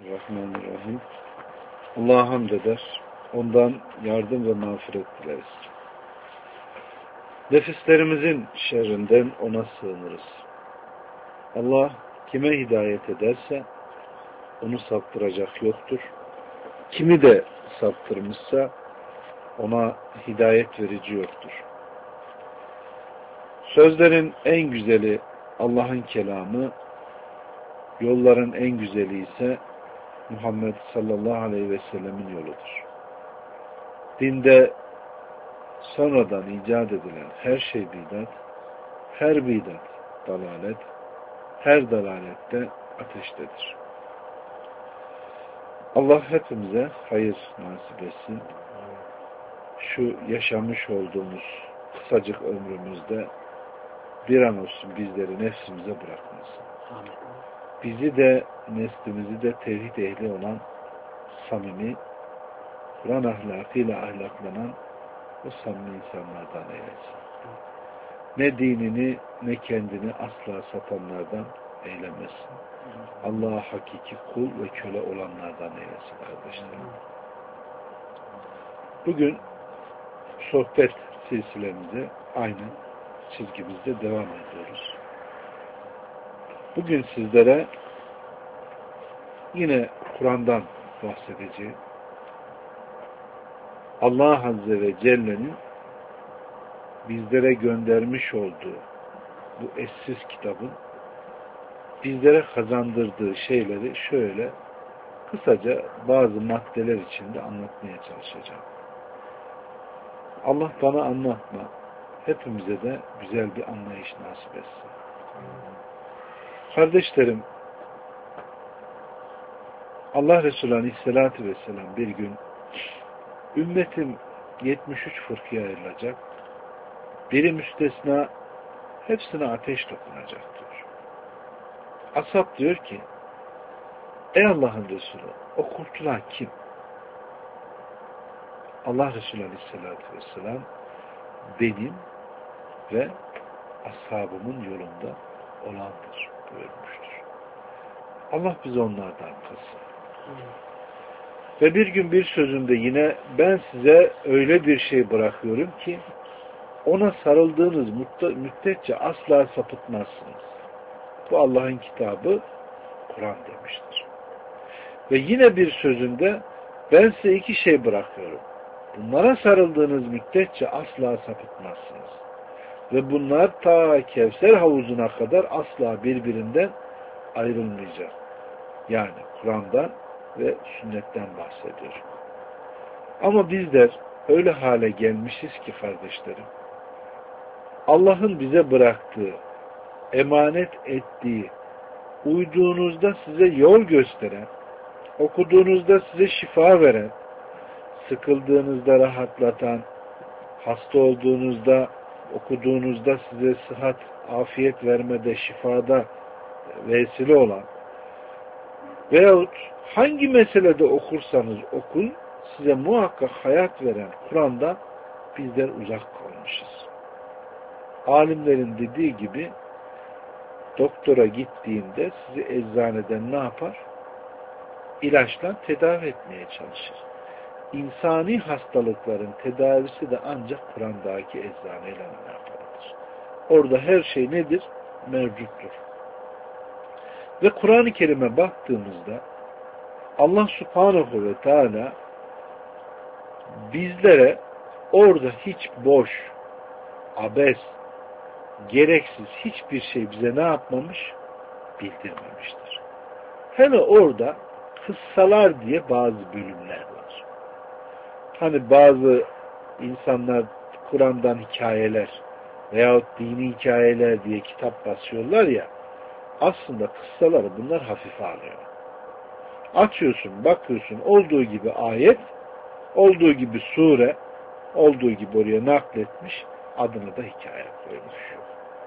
Bismillahirrahmanirrahim. Allah'a hamd eder. Ondan yardım ve mağfiret dileriz. Nefislerimizin şerrinden ona sığınırız. Allah kime hidayet ederse onu saptıracak yoktur. Kimi de saptırmışsa ona hidayet verici yoktur. Sözlerin en güzeli Allah'ın kelamı, yolların en güzeli ise Muhammed sallallahu aleyhi ve sellemin yoludur. Dinde sonradan icat edilen her şey bidat, her bidat dalalet, her dalalette ateştedir. Allah hepimize hayır nasip etsin. Şu yaşamış olduğumuz kısacık ömrümüzde bir an olsun bizleri nefsimize bırakmasın. Bizi de neslimizi de tevhid ehli olan samimi, Kur'an ahlakıyla ahlaklanan o samimi insanlardan eylesin. Ne dinini ne kendini asla satanlardan eylemesin. Allah'a hakiki kul ve köle olanlardan eylesin kardeşlerim. Bugün sohbet silsilemize aynı çizgimizde devam ediyoruz. Bugün sizlere yine Kur'an'dan bahsedeceğim. Allah Azze ve Celle'nin bizlere göndermiş olduğu bu eşsiz kitabın bizlere kazandırdığı şeyleri şöyle kısaca bazı maddeler içinde anlatmaya çalışacağım. Allah bana anlatma, hepimize de güzel bir anlayış nasip etsin. Kardeşlerim, Allah Resulü Aleyhisselatü Vesselam bir gün ümmetim 73 fırkıya ayrılacak, biri müstesna hepsine ateş dokunacak diyor. Ashab diyor ki, ey Allah'ın Resulü, o kurtulan kim? Allah Resulü Aleyhisselatü Vesselam benim ve ashabımın yolunda olandır buyurmuştur. Allah bizi onlardan kılsın. Ve bir gün bir sözünde yine ben size öyle bir şey bırakıyorum ki ona sarıldığınız müddetçe asla sapıtmazsınız. Bu Allah'ın kitabı Kur'an demiştir. Ve yine bir sözünde ben size iki şey bırakıyorum. Bunlara sarıldığınız müddetçe asla sapıtmazsınız. Ve bunlar ta Kevser havuzuna kadar asla birbirinden ayrılmayacak. Yani Kur'an'dan ve sünnetten bahsediyor. Ama bizler öyle hale gelmişiz ki kardeşlerim, Allah'ın bize bıraktığı, emanet ettiği, uyduğunuzda size yol gösteren, okuduğunuzda size şifa veren, sıkıldığınızda rahatlatan, hasta olduğunuzda, okuduğunuzda size sıhhat, afiyet vermede, şifada vesile olan veyahut hangi meselede okursanız okun, size muhakkak hayat veren Kur'an'dan bizler uzak kalmışız. Alimlerin dediği gibi doktora gittiğinde sizi eczaneden ne yapar? İlaçla tedavi etmeye çalışır. İnsani hastalıkların tedavisi de ancak Kur'an'daki eczaneyle alakalıdır. Orada her şey nedir? Mevcuttur. Ve Kur'an-ı Kerim'e baktığımızda Allah Subhanahu ve Teala bizlere orada hiç boş, abes, gereksiz hiçbir şey bize ne yapmamış? Bildirmemiştir. Hele orada kıssalar diye bazı bölümler var. Hani bazı insanlar Kur'an'dan hikayeler veyahut dini hikayeler diye kitap basıyorlar ya, aslında kıssaları bunlar hafife alıyor. Açıyorsun, bakıyorsun, olduğu gibi ayet, olduğu gibi sure, olduğu gibi oraya nakletmiş, adına da hikaye koymuş.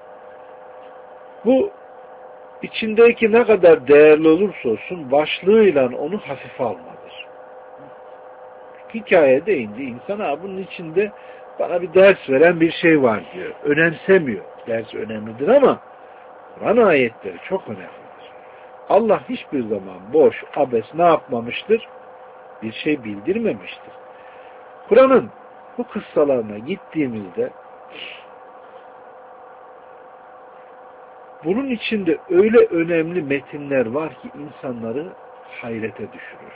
Bu içindeki ne kadar değerli olursa olsun başlığıyla onu hafife almadır. Hikaye deyince insan bunun içinde bana bir ders veren bir şey var diyor. Önemsemiyor. Ders önemlidir ama Kur'an ayetleri çok önemlidir. Allah hiçbir zaman boş, abes ne yapmamıştır? Bir şey bildirmemiştir. Kur'an'ın bu kıssalarına gittiğimizde bunun içinde öyle önemli metinler var ki insanları hayrete düşürür.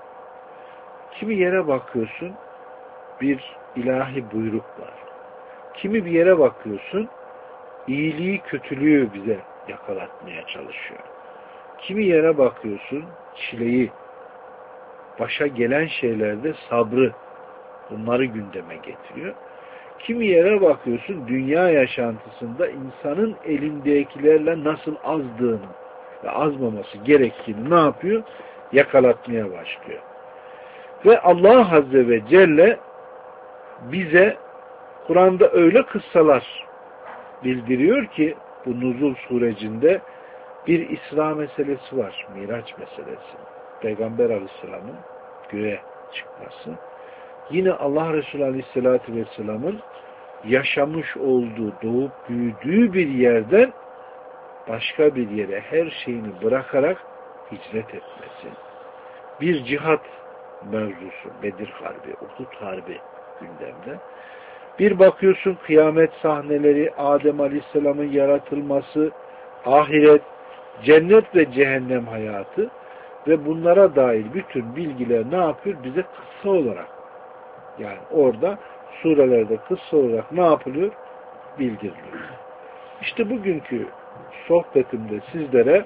Kimi yere bakıyorsun bir ilahi buyruk var. Kimi bir yere bakıyorsun iyiliği kötülüğü bize yakalatmaya çalışıyor. Kimi yere bakıyorsun çileyi, başa gelen şeylerde sabrı, bunları gündeme getiriyor. Kimi yere bakıyorsun dünya yaşantısında insanın elindekilerle nasıl azdığını ve azmaması gerektiğini ne yapıyor? Yakalatmaya başlıyor. Ve Allah Azze ve Celle bize Kur'an'da öyle kıssalar bildiriyor ki bu nuzul sürecinde bir İsra meselesi var, Miraç meselesi. Peygamber Aleyhisselam'ın göğe çıkması. Yine Allah Resulü Aleyhisselatü Vesselam'ın yaşamış olduğu, doğup büyüdüğü bir yerden başka bir yere her şeyini bırakarak hicret etmesi. Bir cihat mevzusu, Bedir Harbi, Uhud Harbi gündemde. Bir bakıyorsun kıyamet sahneleri, Adem Aleyhisselam'ın yaratılması, ahiret, cennet ve cehennem hayatı ve bunlara dair bütün bilgiler ne yapıyor? Bize kısa olarak, yani orada surelerde kısa olarak ne yapılıyor? Bildiriliyor. İşte bugünkü sohbetimde sizlere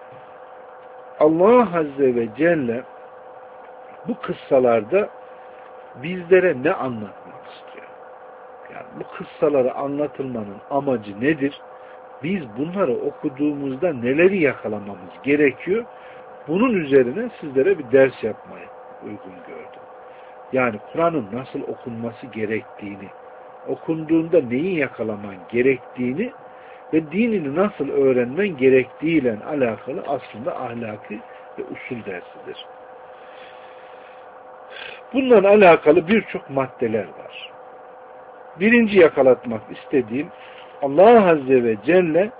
Allah Azze ve Celle bu kıssalarda bizlere ne anlatmak istiyor? Yani bu kıssaları anlatılmanın amacı nedir? Biz bunları okuduğumuzda neleri yakalamamız gerekiyor? Bunun üzerine sizlere bir ders yapmayı uygun gördüm. Yani Kur'an'ın nasıl okunması gerektiğini, okunduğunda neyi yakalaman gerektiğini ve dinini nasıl öğrenmen gerektiğiyle alakalı aslında ahlaki ve usul dersidir. Bununla alakalı birçok maddeler var. Birinci yakalatmak istediğim, Allah Azze ve Celle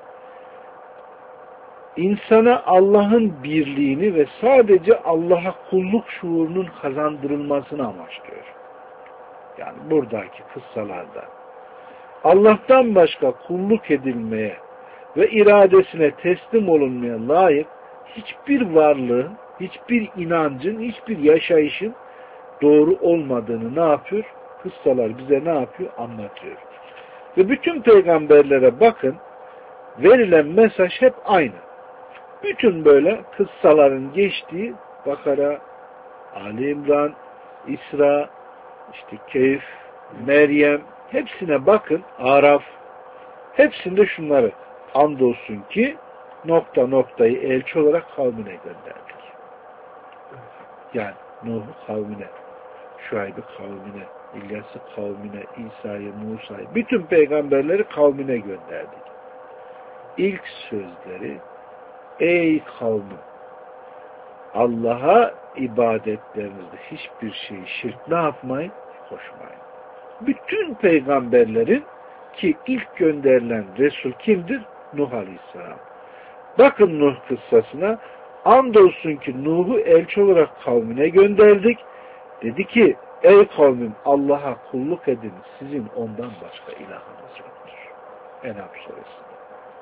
insana Allah'ın birliğini ve sadece Allah'a kulluk şuurunun kazandırılmasını amaçlıyor. Yani buradaki kıssalarda Allah'tan başka kulluk edilmeye ve iradesine teslim olunmaya layık hiçbir varlığın, hiçbir inancın, hiçbir yaşayışın doğru olmadığını ne yapıyor? Kıssalar bize ne yapıyor? Anlatıyor. Ve bütün peygamberlere bakın, verilen mesaj hep aynı. Bütün böyle kıssaların geçtiği Bakara, Ali İmran, İsra, işte Keyf, Meryem, hepsine bakın, Araf, hepsinde şunları, andolsun ki nokta noktayı elçi olarak kavmine gönderdik. Yani Nuh'u kavmine, Şuayb'ı kavmine, İlyas'ı kavmine, İsa'yı, Musa'yı, bütün peygamberleri kavmine gönderdik. İlk sözleri, ey kavmim, Allah'a ibadetlerinizde hiçbir şeyi şirk ne yapmayın? Koşmayın. Bütün peygamberlerin ki ilk gönderilen Resul kimdir? Nuh Aleyhisselam. Bakın Nuh kıssasına, andolsun ki Nuh'u elçi olarak kavmine gönderdik. Dedi ki, ey kavmim Allah'a kulluk edin, sizin ondan başka ilahınız yoktur. En'am suresinde.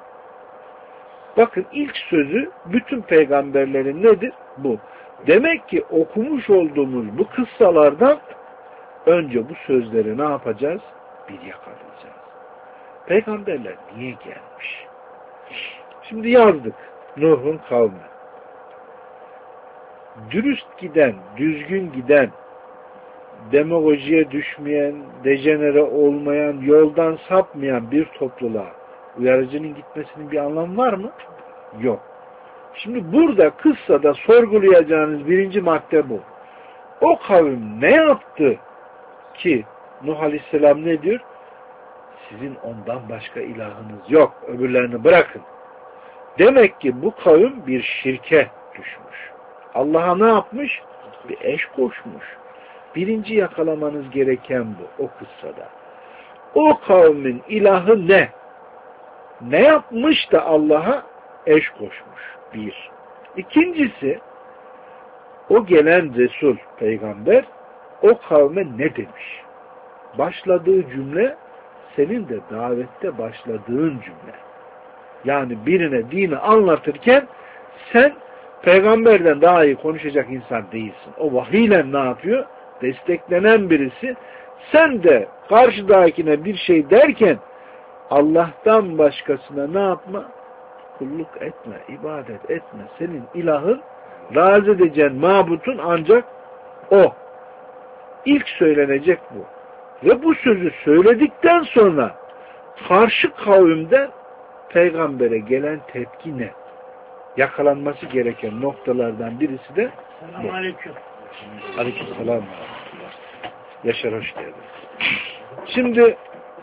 Bakın ilk sözü bütün peygamberlerin nedir? Bu. Demek ki okumuş olduğumuz bu kıssalardan önce bu sözleri ne yapacağız? Bir yakalayacağız. Peygamberler niye gelmiş? Şimdi yazdık. Nuh'un kavmi. Dürüst giden, düzgün giden, demagojiye düşmeyen, dejenere olmayan, yoldan sapmayan bir topluluğa uyarıcının gitmesinin bir anlamı var mı? Yok. Şimdi burada kıssada sorgulayacağınız birinci madde bu. O kavim ne yaptı ki Nuh Aleyhisselam ne diyor? Sizin ondan başka ilahınız yok. Öbürlerini bırakın. Demek ki bu kavim bir şirke düşmüş. Allah'a ne yapmış? Bir eş koşmuş. Birinci yakalamanız gereken bu o kıssada. O kavmin ilahı ne? Ne yapmış da Allah'a eş koşmuş? Bir. İkincisi, o gelen Resul, peygamber, o kavme ne demiş? Başladığı cümle, senin de davette başladığın cümle. Yani birine dini anlatırken, sen peygamberden daha iyi konuşacak insan değilsin. O vahiyle ne yapıyor? Desteklenen birisi. Sen de karşıdakine bir şey derken, Allah'tan başkasına ne yapma? Kulluk etme, ibadet etme. Senin ilahın, razı edeceğin mabutun ancak o. İlk söylenecek bu. Ve bu sözü söyledikten sonra karşı kavimden peygambere gelen tepki ne? Yakalanması gereken noktalardan birisi de bu. Aleykümselam. Yaşar, hoş geldin. Şimdi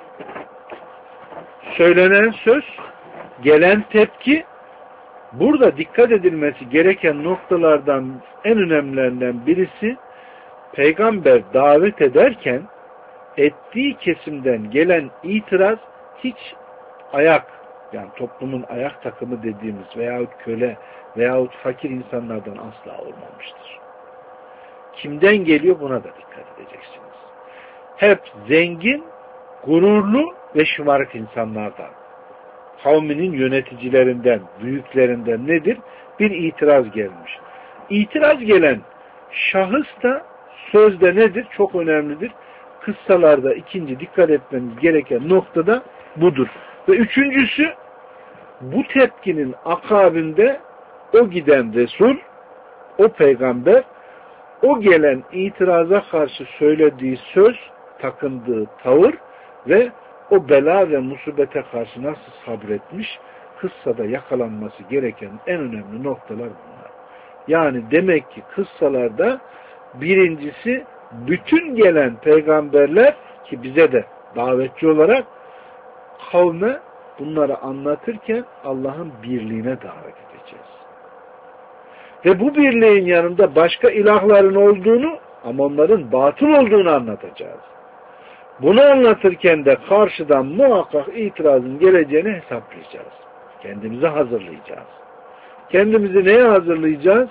söylenen söz, gelen tepki, burada dikkat edilmesi gereken noktalardan en önemlilerinden birisi, peygamber davet ederken ettiği kesimden gelen itiraz hiç ayak, yani toplumun ayak takımı dediğimiz veyahut köle veyahut fakir insanlardan asla olmamıştır. Kimden geliyor buna da dikkat edeceksiniz. Hep zengin, gururlu ve şımarık insanlardan, kavminin yöneticilerinden, büyüklerinden nedir? Bir itiraz gelmiş. İtiraz gelen şahıs da sözde nedir? Çok önemlidir. Kıssalarda ikinci dikkat etmeniz gereken noktada budur. Ve üçüncüsü, bu tepkinin akabinde o giden Resul, o peygamber, o gelen itiraza karşı söylediği söz, takındığı tavır ve o bela ve musibete karşı nasıl sabretmiş, kıssada yakalanması gereken en önemli noktalar bunlar. Yani demek ki kıssalarda birincisi, bütün gelen peygamberler ki bize de davetçi olarak kavme bunları anlatırken Allah'ın birliğine davet edeceğiz. Ve bu birliğin yanında başka ilahların olduğunu ama onların batıl olduğunu anlatacağız. Bunu anlatırken de karşıdan muhakkak itirazın geleceğini hesaplayacağız. Kendimizi hazırlayacağız. Kendimizi neye hazırlayacağız?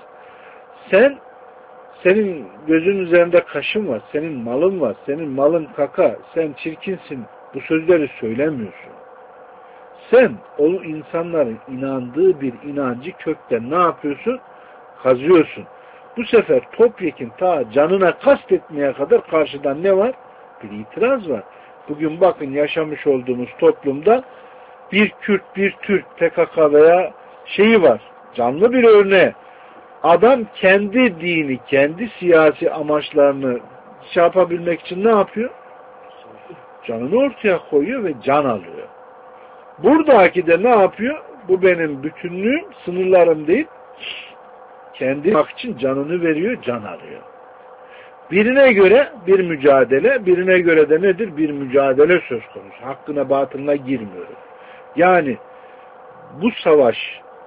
Senin gözün üzerinde kaşın var, senin malın var, senin malın kaka, sen çirkinsin, bu sözleri söylemiyorsun. Sen o insanların inandığı bir inancı kökten ne yapıyorsun? Kazıyorsun. Bu sefer topyekin ta canına kastetmeye kadar karşıdan ne var? Bir itiraz var. Bugün bakın yaşamış olduğumuz toplumda bir Kürt, bir Türk, PKK veya şeyi var. Canlı bir örneği. Adam kendi dini, kendi siyasi amaçlarını şey yapabilmek için ne yapıyor? Canını ortaya koyuyor ve can alıyor. Buradaki de ne yapıyor? Bu benim bütünlüğüm, sınırlarım değil. Kendi hak için canını veriyor, can alıyor. Birine göre bir mücadele, birine göre de nedir? Bir mücadele söz konusu. Hakkına batılına girmiyorum. Yani bu savaş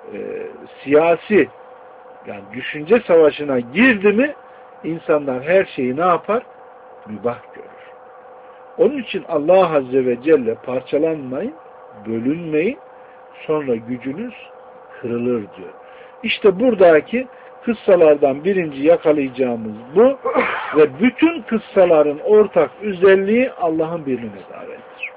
siyasi, yani düşünce savaşına girdi mi insanlar her şeyi ne yapar? Mübah görür. Onun için Allah Azze ve Celle parçalanmayın, bölünmeyin, sonra gücünüz kırılır diyor. İşte buradaki kıssalardan birinci yakalayacağımız bu ve bütün kıssaların ortak özelliği Allah'ın birliğine davettir.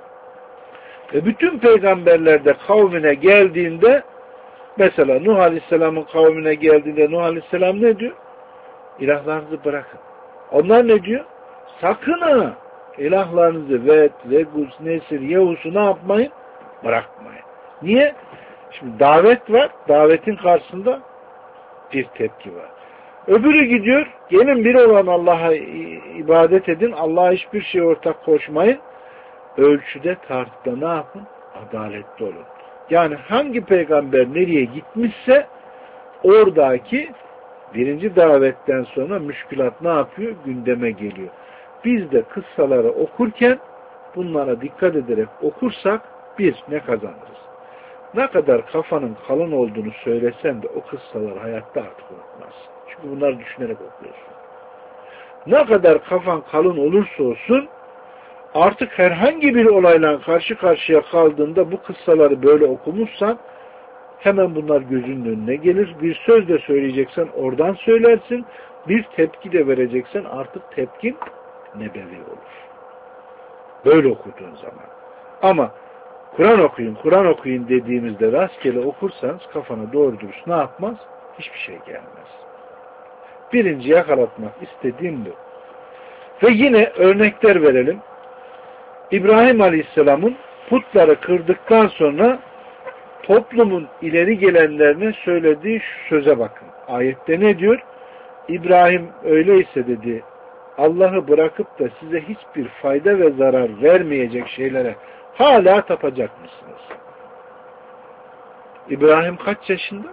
Ve bütün peygamberler de kavmine geldiğinde, mesela Nuh Aleyhisselam'ın kavmine geldiğinde Nuh Aleyhisselam ne diyor? İlahlarınızı bırakın. Onlar ne diyor? Sakın ha! İlahlarınızı Vet, Vegus, Nesir, Yehus'u ne yapmayın? Bırakmayın. Niye? Şimdi davet var. Davetin karşısında bir tepki var. Öbürü gidiyor. Gelin bir olan Allah'a ibadet edin. Allah'a hiçbir şey ortak koşmayın. Ölçüde tartıda ne yapın? Adaletli olun. Yani hangi peygamber nereye gitmişse oradaki birinci davetten sonra müşkülat ne yapıyor? Gündeme geliyor. Biz de kıssaları okurken bunlara dikkat ederek okursak ne kazanırız? Ne kadar kafanın kalın olduğunu söylesen de o kıssaları hayatta artık unutmazsın. Çünkü bunları düşünerek okuyorsun. Ne kadar kafan kalın olursa olsun artık herhangi bir olayla karşı karşıya kaldığında bu kıssaları böyle okumuşsan Hemen bunlar gözünün önüne gelir. Bir söz de söyleyeceksen oradan söylersin. Bir tepki de vereceksen artık tepkin nebevi olur. Böyle okuduğun zaman. Ama Kur'an okuyun dediğimizde rastgele okursanız kafana doğru dürüst ne yapmaz? Hiçbir şey gelmez. Birinci yakalatmak istediğim bu. Ve yine örnekler verelim. İbrahim Aleyhisselam'ın putları kırdıktan sonra toplumun ileri gelenlerine söylediği şu söze bakın. Ayette ne diyor? İbrahim öyleyse dedi, Allah'ı bırakıp da size hiçbir fayda ve zarar vermeyecek şeylere hala tapacak mısınız? İbrahim kaç yaşında?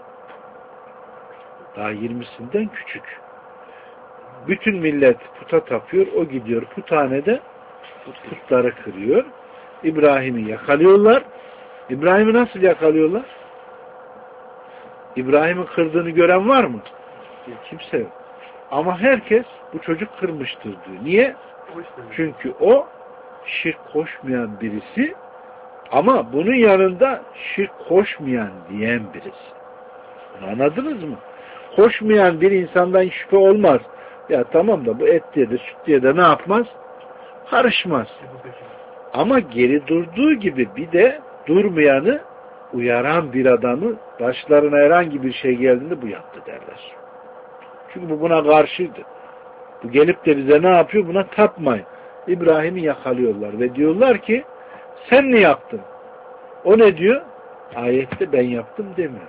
Daha 20'sinden küçük. Bütün millet puta tapıyor. O gidiyor puthanede putları kırıyor. İbrahim'i yakalıyorlar. İbrahim'i nasıl yakalıyorlar? İbrahim'in kırdığını gören var mı? Kimse yok. Ama herkes bu çocuk kırmıştır diyor. Niye? Çünkü o şirk koşmayan birisi ama bunun yanında şirk koşmayan diyen birisi. Bunu anladınız mı? Koşmayan bir insandan şüphe olmaz. Ya tamam da bu et diye de süt diye de ne yapmaz? Karışmaz. Ama geri durduğu gibi bir de durmayanı uyaran bir adamı başlarına herhangi bir şey geldiğinde bu yaptı derler. Çünkü bu buna karşıydı. Bu gelip de bize ne yapıyor? Buna tapmayın. İbrahim'i yakalıyorlar ve diyorlar ki sen ne yaptın? O ne diyor? Ayette ben yaptım demiyor.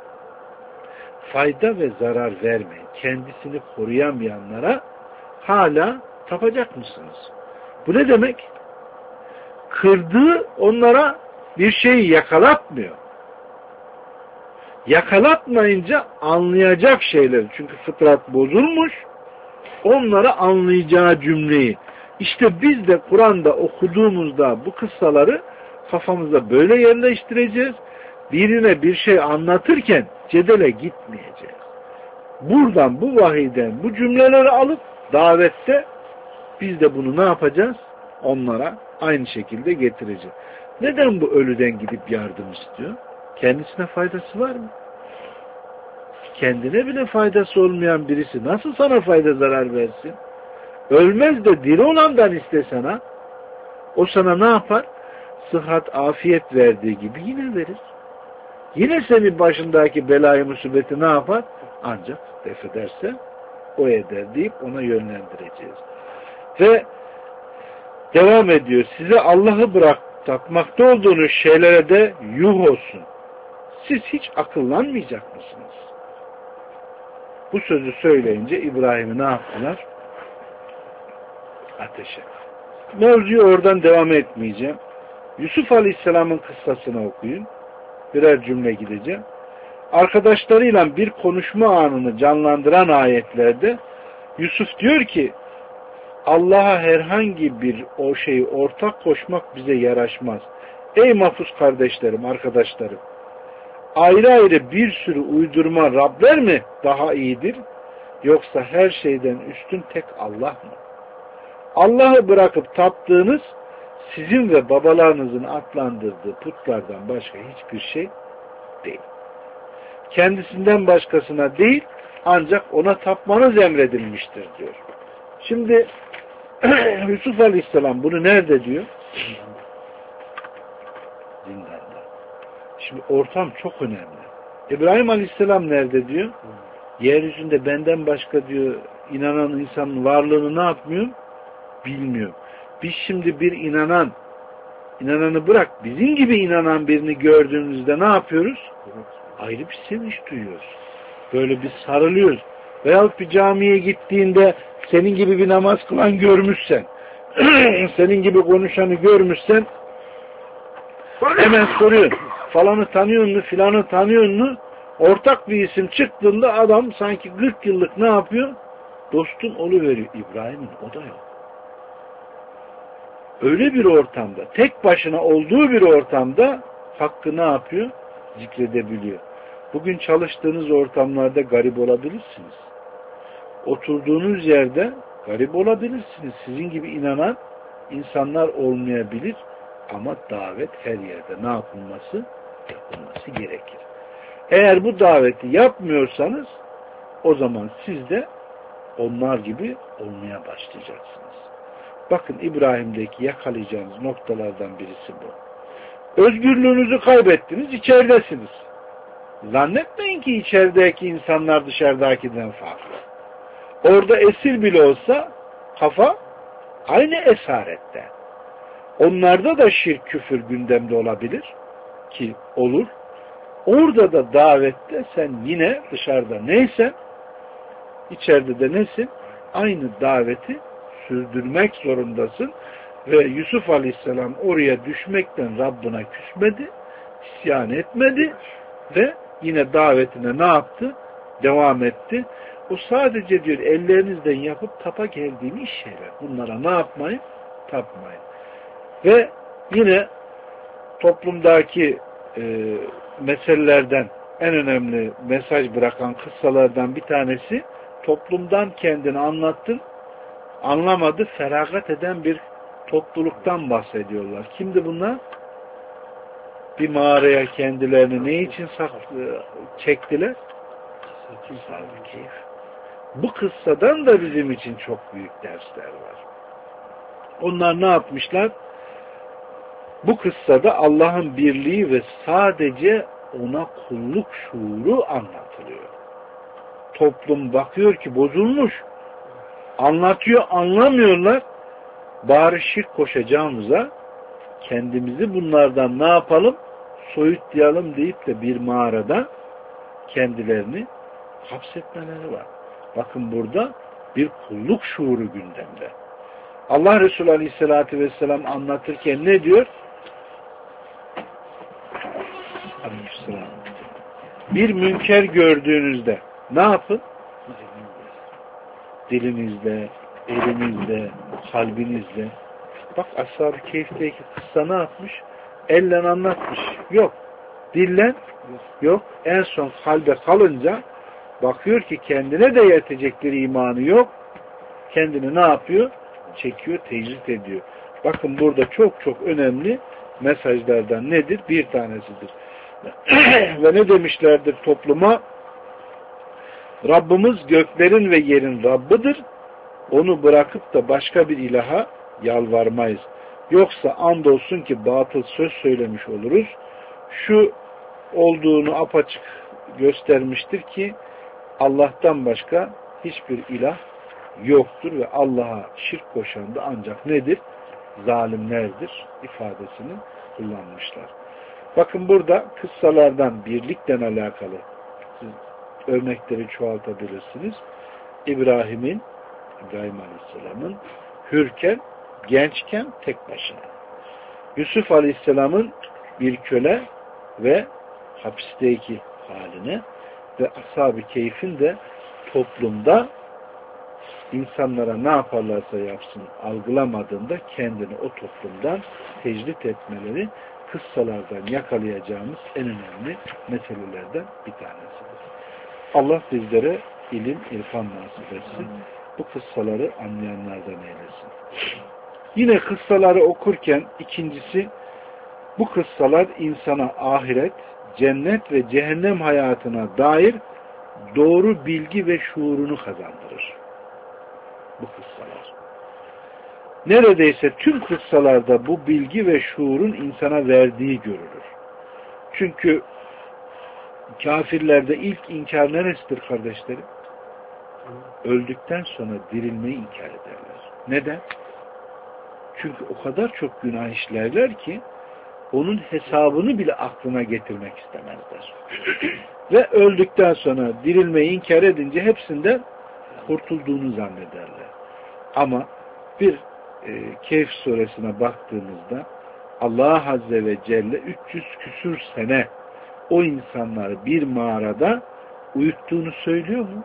Fayda ve zarar vermeyin. Kendisini koruyamayanlara hala tapacak mısınız? Bu ne demek? Kırdığı onlara bir şeyi yakalatmıyor. Yakalatmayınca anlayacak şeyler. Çünkü fıtrat bozulmuş. Onları anlayacağı cümleyi. İşte biz de Kur'an'da okuduğumuzda bu kıssaları kafamızda böyle yerleştireceğiz. Birine bir şey anlatırken cedele gitmeyeceğiz. Buradan, bu vahiyden bu cümleleri alıp davette biz de bunu ne yapacağız? Onlara aynı şekilde getireceğiz. Neden bu ölüden gidip yardım istiyor? Kendisine faydası var mı? Kendine bile faydası olmayan birisi nasıl sana fayda zarar versin? Ölmez de diri olandan istesene, o sana ne yapar? Sıhhat, afiyet verdiği gibi yine verir. Yine senin başındaki belayı musibeti ne yapar? Ancak def ederse o eder deyip ona yönlendireceğiz. Ve devam ediyor. Size Allah'ı bırak tapmakta olduğunuz şeylere de yuh olsun. Siz hiç akıllanmayacak mısınız? Bu sözü söyleyince İbrahim'i ne yaptılar? Ateşe. Mevzuyu oradan devam etmeyeceğim. Yusuf Aleyhisselam'ın kıssasını okuyun. Birer cümle gideceğim. Arkadaşlarıyla bir konuşma anını canlandıran ayetlerde Yusuf diyor ki Allah'a herhangi bir o şeyi ortak koşmak bize yaraşmaz. Ey mahfuz kardeşlerim, arkadaşlarım. Ayrı ayrı bir sürü uydurma Rabler mi daha iyidir? Yoksa her şeyden üstün tek Allah mı? Allah'ı bırakıp taptığınız sizin ve babalarınızın adlandırdığı putlardan başka hiçbir şey değil. Kendisinden başkasına değil ancak ona tapmanız emredilmiştir diyor. Şimdi Yusuf Aleyhisselam bunu nerede diyor? Zindanda. Şimdi ortam çok önemli. İbrahim Aleyhisselam nerede diyor? Yeryüzünde benden başka diyor inanan insanın varlığını ne yapmıyor? Bilmiyor. Biz şimdi bir inananı bırak, bizim gibi inanan birini gördüğümüzde ne yapıyoruz? Ayrı bir sevinç duyuyoruz. Böyle bir sarılıyoruz. Veyahut bir camiye gittiğinde senin gibi bir namaz kılan görmüşsen, senin gibi konuşanı görmüşsen hemen soruyor. Falanı tanıyor mu, filanı tanıyor mu? Ortak bir isim çıktığında adam sanki 40 yıllık ne yapıyor? Dostun oluveriyor. İbrahim'in o da yok. Öyle bir ortamda, tek başına olduğu bir ortamda hakkı ne yapıyor? Zikredebiliyor. Bugün çalıştığınız ortamlarda garip olabilirsiniz. Oturduğunuz yerde garip olabilirsiniz. Sizin gibi inanan insanlar olmayabilir ama davet her yerde ne yapılması? Yapılması gerekir. Eğer bu daveti yapmıyorsanız o zaman siz de onlar gibi olmaya başlayacaksınız. Bakın İbrahim'deki yakalayacağınız noktalardan birisi bu. Özgürlüğünüzü kaybettiniz, içeridesiniz. Zannetmeyin ki içerideki insanlar dışarıdakinden farklı. Orada esir bile olsa kafa aynı esarette. Onlarda da şirk, küfür gündemde olabilir ki olur. Orada da davette sen yine dışarıda neysen içeride de nesin? Aynı daveti sürdürmek zorundasın. Ve Yusuf Aleyhisselam oraya düşmekten Rabbine küsmedi, isyan etmedi ve yine davetine ne yaptı? Devam etti. O sadece diyor ellerinizden yapıp tapa geldiğiniz şeyler. Bunlara ne yapmayın? Tapmayın. Ve yine toplumdaki meselelerden en önemli mesaj bırakan kıssalardan bir tanesi toplumdan kendini anlattın, anlamadı, feragat eden bir topluluktan bahsediyorlar. Kimdi bunlar? Bir mağaraya kendilerini ne için çektiler? Bu kıssadan da bizim için çok büyük dersler var. Onlar ne yapmışlar? Bu kıssada Allah'ın birliği ve sadece ona kulluk şuuru anlatılıyor. Toplum bakıyor ki bozulmuş. Anlatıyor, anlamıyorlar. Bari şirk koşacağımıza kendimizi bunlardan ne yapalım? Soyutlayalım deyip de bir mağarada kendilerini hapsetmeleri var. Bakın burada bir kulluk şuuru gündemde. Allah Resulü Aleyhisselatü Vesselam anlatırken ne diyor? Aleyhisselam. Bir münker gördüğünüzde ne yapın? Dilinizle, elinizle, kalbinizle. Bak Ashab-ı Kehf'teki kıssa ne yapmış? Elle anlatmış. Yok. Dille yok. En son kalbe kalınca bakıyor ki kendine de yetecek bir imanı yok. Kendini ne yapıyor? Çekiyor, tecrit ediyor. Bakın burada çok çok önemli mesajlardan nedir? Bir tanesidir. Ve ne demişlerdir topluma? Rabbimiz göklerin ve yerin Rabbidir. Onu bırakıp da başka bir ilaha yalvarmayız. Yoksa andolsun ki batıl söz söylemiş oluruz. Şu olduğunu apaçık göstermiştir ki Allah'tan başka hiçbir ilah yoktur ve Allah'a şirk koşan da ancak nedir? Zalimlerdir ifadesini kullanmışlar. Bakın burada kıssalardan birlikle alakalı siz örnekleri çoğaltabilirsiniz. İbrahim Aleyhisselam'ın hürken, gençken tek başına. Yusuf Aleyhisselam'ın bir köle ve hapisteki haline ve Ashab-ı Keyf'in de toplumda insanlara ne yaparlarsa yapsın algılamadığında kendini o toplumdan tecrit etmeleri kıssalardan yakalayacağımız en önemli meselelerden bir tanesidir. Allah bizlere ilim, irfan nasip etsin. Bu kıssaları anlayanlardan eylesin. Yine kıssaları okurken ikincisi bu kıssalar insana ahiret, cennet ve cehennem hayatına dair doğru bilgi ve şuurunu kazandırır. Bu kıssalar. Neredeyse tüm kıssalarda bu bilgi ve şuurun insana verdiği görülür. Çünkü kafirlerde ilk inkar neresidir kardeşlerim? Öldükten sonra dirilmeyi inkar ederler. Neden? Çünkü o kadar çok günah işlerler ki onun hesabını bile aklına getirmek istemezler. Ve öldükten sonra dirilmeyi inkar edince hepsinden kurtulduğunu zannederler. Ama bir Kehf suresine baktığımızda Allah Azze ve Celle 300 küsür sene o insanları bir mağarada uyuttuğunu söylüyor mu?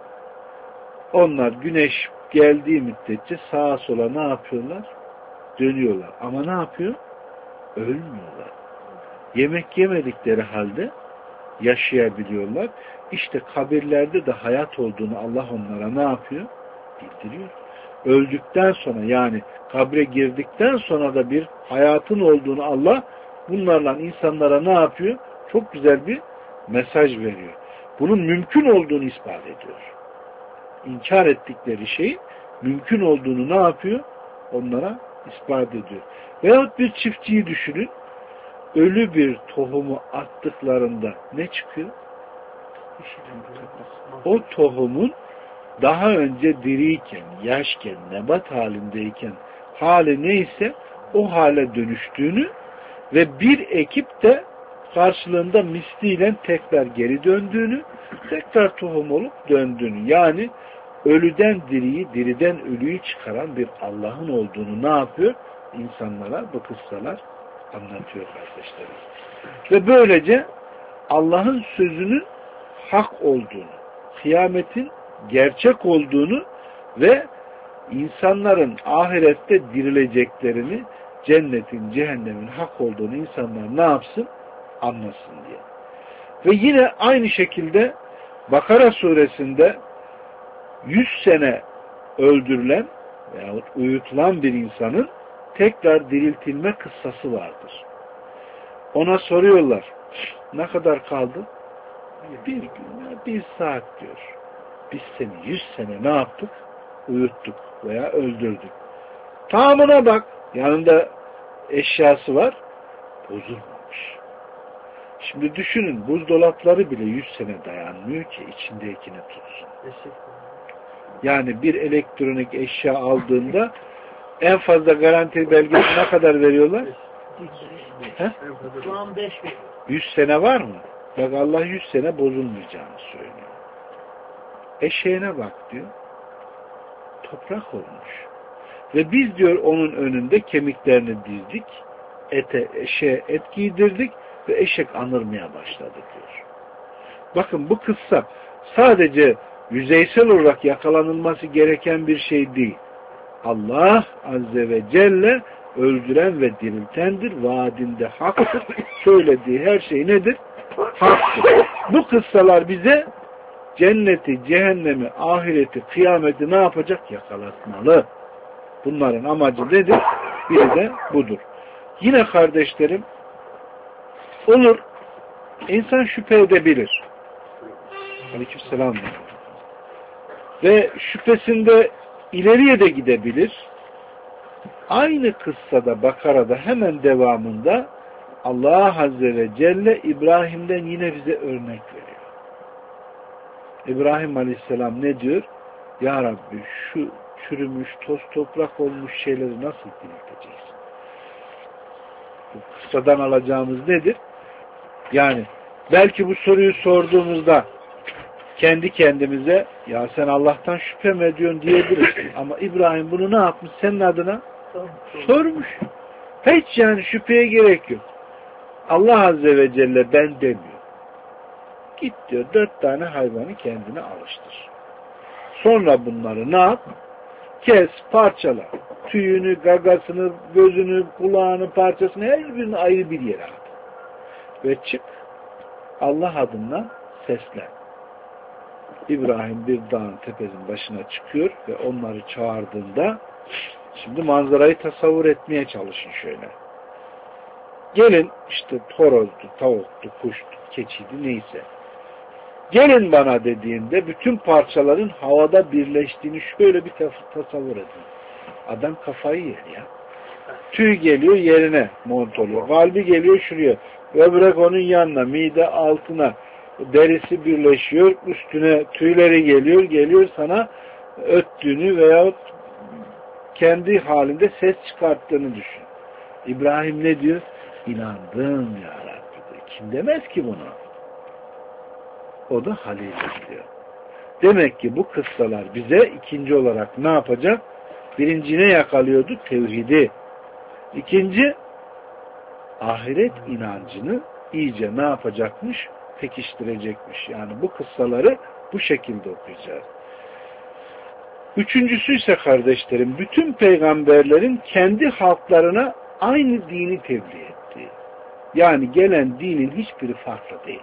Onlar güneş geldiği müddetçe sağa sola ne yapıyorlar? Dönüyorlar. Ama ne yapıyor? Ölmüyorlar. Yemek yemedikleri halde yaşayabiliyorlar. İşte kabirlerde de hayat olduğunu Allah onlara ne yapıyor? Bildiriyor. Öldükten sonra yani kabre girdikten sonra da bir hayatın olduğunu Allah bunlarla insanlara ne yapıyor? Çok güzel bir mesaj veriyor. Bunun mümkün olduğunu ispat ediyor. İnkar ettikleri şeyin mümkün olduğunu ne yapıyor? Onlara ispat ediyor. Veyahut bir çiftçiyi düşünün. Ölü bir tohumu attıklarında ne çıkıyor? O tohumun daha önce diriyken, yaşken, nebat halindeyken hali neyse o hale dönüştüğünü ve bir ekip de karşılığında misliyle tekrar geri döndüğünü, tekrar tohum olup döndüğünü, yani ölüden diriyi, diriden ölüyü çıkaran bir Allah'ın olduğunu ne yapıyor? İnsanlara bu kıssalar anlatıyor kardeşlerim. Ve böylece Allah'ın sözünün hak olduğunu, kıyametin gerçek olduğunu ve insanların ahirette dirileceklerini, cennetin, cehennemin hak olduğunu insanlar ne yapsın? Anlasın diye. Ve yine aynı şekilde Bakara suresinde 100 sene öldürülen veyahut uyutulan bir insanın tekrar diriltilme kıssası vardır. Ona soruyorlar, ne kadar kaldı? Bir gün, bir saat diyor. Biz seni 100 sene ne yaptık? Uyuttuk veya öldürdük. Tamamına bak. Yanında eşyası var. Bozulmamış. Şimdi düşünün, buzdolapları bile 100 sene dayanmıyor ki içindekini tutsun. Yani bir elektronik eşya aldığında en fazla garanti belgesi ne kadar veriyorlar? Şu an 5 bin. 100 sene var mı? Bak Allah 100 sene bozulmayacağını söylüyor. Eşeğine bak diyor. Toprak olmuş. Ve biz diyor onun önünde kemiklerini dizdik. Eşeğe et giydirdik ve eşek anırmaya başladı diyor. Bakın bu kıssa sadece yüzeysel olarak yakalanılması gereken bir şey değil. Allah Azze ve Celle öldüren ve diriltendir. Vaadinde haktır. Söylediği her şey nedir? Haktır. Bu kıssalar bize cenneti, cehennemi, ahireti, kıyameti ne yapacak? Yakalatmalı. Bunların amacı nedir? Biri de budur. Yine kardeşlerim, olur, insan şüphe edebilir. Aleykümselam. Ve şüphesinde ileriye de gidebilir. Aynı kıssada, Bakara'da hemen devamında Allah Azze ve Celle İbrahim'den yine bize örnek veriyor. İbrahim Aleyhisselam ne diyor? Ya Rabbi şu çürümüş, toz toprak olmuş şeyleri nasıl dirilteceksin? Bu kıssadan alacağımız nedir? Yani belki bu soruyu sorduğumuzda kendi kendimize ya sen Allah'tan şüphe mi ediyorsun diyebiliriz. Ama İbrahim bunu ne yapmış? Senin adına sormuş. Hiç yani şüpheye gerek yok. Allah Azze ve Celle ben demiyor. Git diyor 4 tane hayvanı kendine alıştır. Sonra bunları ne yap? Kes, parçala. Tüyünü, gagasını, gözünü, kulağını, parçasını her birini ayrı bir yere at. Ve çık Allah adına seslen. İbrahim bir dağın tepesinin başına çıkıyor ve onları çağırdığında şimdi manzarayı tasavvur etmeye çalışın şöyle. Gelin işte horozdu, tavuktu, kuştu, keçiydi neyse. Gelin bana dediğinde bütün parçaların havada birleştiğini şöyle bir tasavvur edin. Adam kafayı yer ya. Tüy geliyor yerine mont oluyor. Kalbi geliyor şuraya. Böbrek onun yanına, mide altına, derisi birleşiyor, üstüne tüyleri geliyor sana öttüğünü veyahut kendi halinde ses çıkarttığını düşün. İbrahim ne diyor? İnandım ya Rabbi diyor. Kim demez ki bunu? O da Halil diyor. Demek ki bu kıssalar bize ikinci olarak ne yapacak? Birinci ne yakalıyordu? Tevhidi. İkinci, ahiret inancını iyice ne yapacakmış? Pekiştirecekmiş. Yani bu kıssaları bu şekilde okuyacağız. Üçüncüsü ise kardeşlerim, bütün peygamberlerin kendi halklarına aynı dini tebliğ ettiği. Yani gelen dinin hiçbiri farklı değil.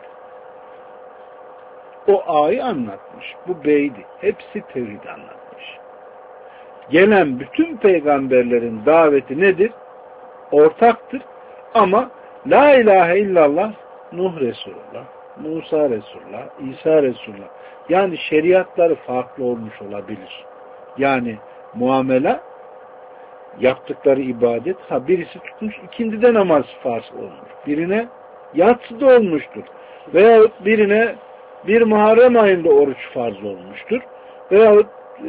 O A'yı anlatmış. Bu B'ydi. Hepsi tevhid anlatmış. Gelen bütün peygamberlerin daveti nedir? Ortaktır. Ama La ilahe illallah Nuh Resulullah, Musa Resulullah, İsa Resulullah. Yani şeriatları farklı olmuş olabilir. Yani muamele, yaptıkları ibadet, birisi tutmuş, ikindide namaz farz olmuş. Birine yatsıda olmuştur. Veyahut birine bir Muharrem ayında oruç farz olmuştur. Veyahut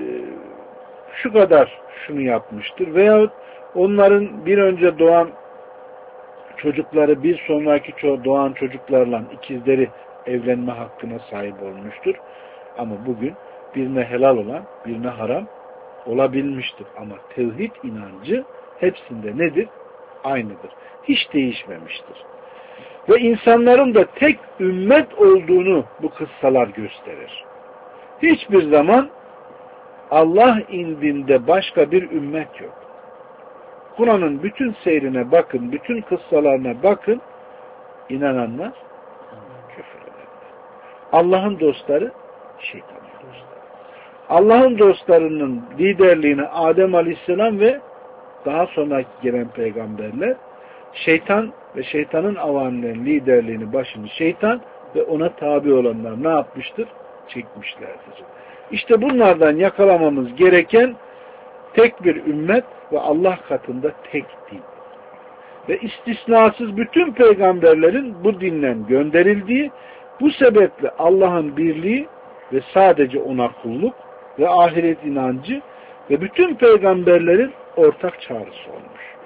şu kadar şunu yapmıştır. Veyahut onların bir önce doğan çocukları bir sonraki doğan çocuklarla ikizleri evlenme hakkına sahip olmuştur. Ama bugün birine helal olan birine haram olabilmiştir. Ama tevhid inancı hepsinde nedir? Aynıdır. Hiç değişmemiştir. Ve insanların da tek ümmet olduğunu bu kıssalar gösterir. Hiçbir zaman Allah indinde başka bir ümmet yok. Kur'an'ın bütün seyrine bakın, bütün kıssalarına bakın, inananlar, küfür edenler. Allah'ın dostları, şeytanın dostları. Allah'ın dostlarının liderliğini Adem Aleyhisselam ve daha sonraki gelen peygamberler, şeytan ve şeytanın avanlarının liderliğini başını şeytan ve ona tabi olanlar ne yapmıştır? Çekmişlerdir. İşte bunlardan yakalamamız gereken tek bir ümmet ve Allah katında tek din. Ve istisnasız bütün peygamberlerin bu dinden gönderildiği, bu sebeple Allah'ın birliği ve sadece ona kulluk ve ahiret inancı ve bütün peygamberlerin ortak çağrısı olmuş.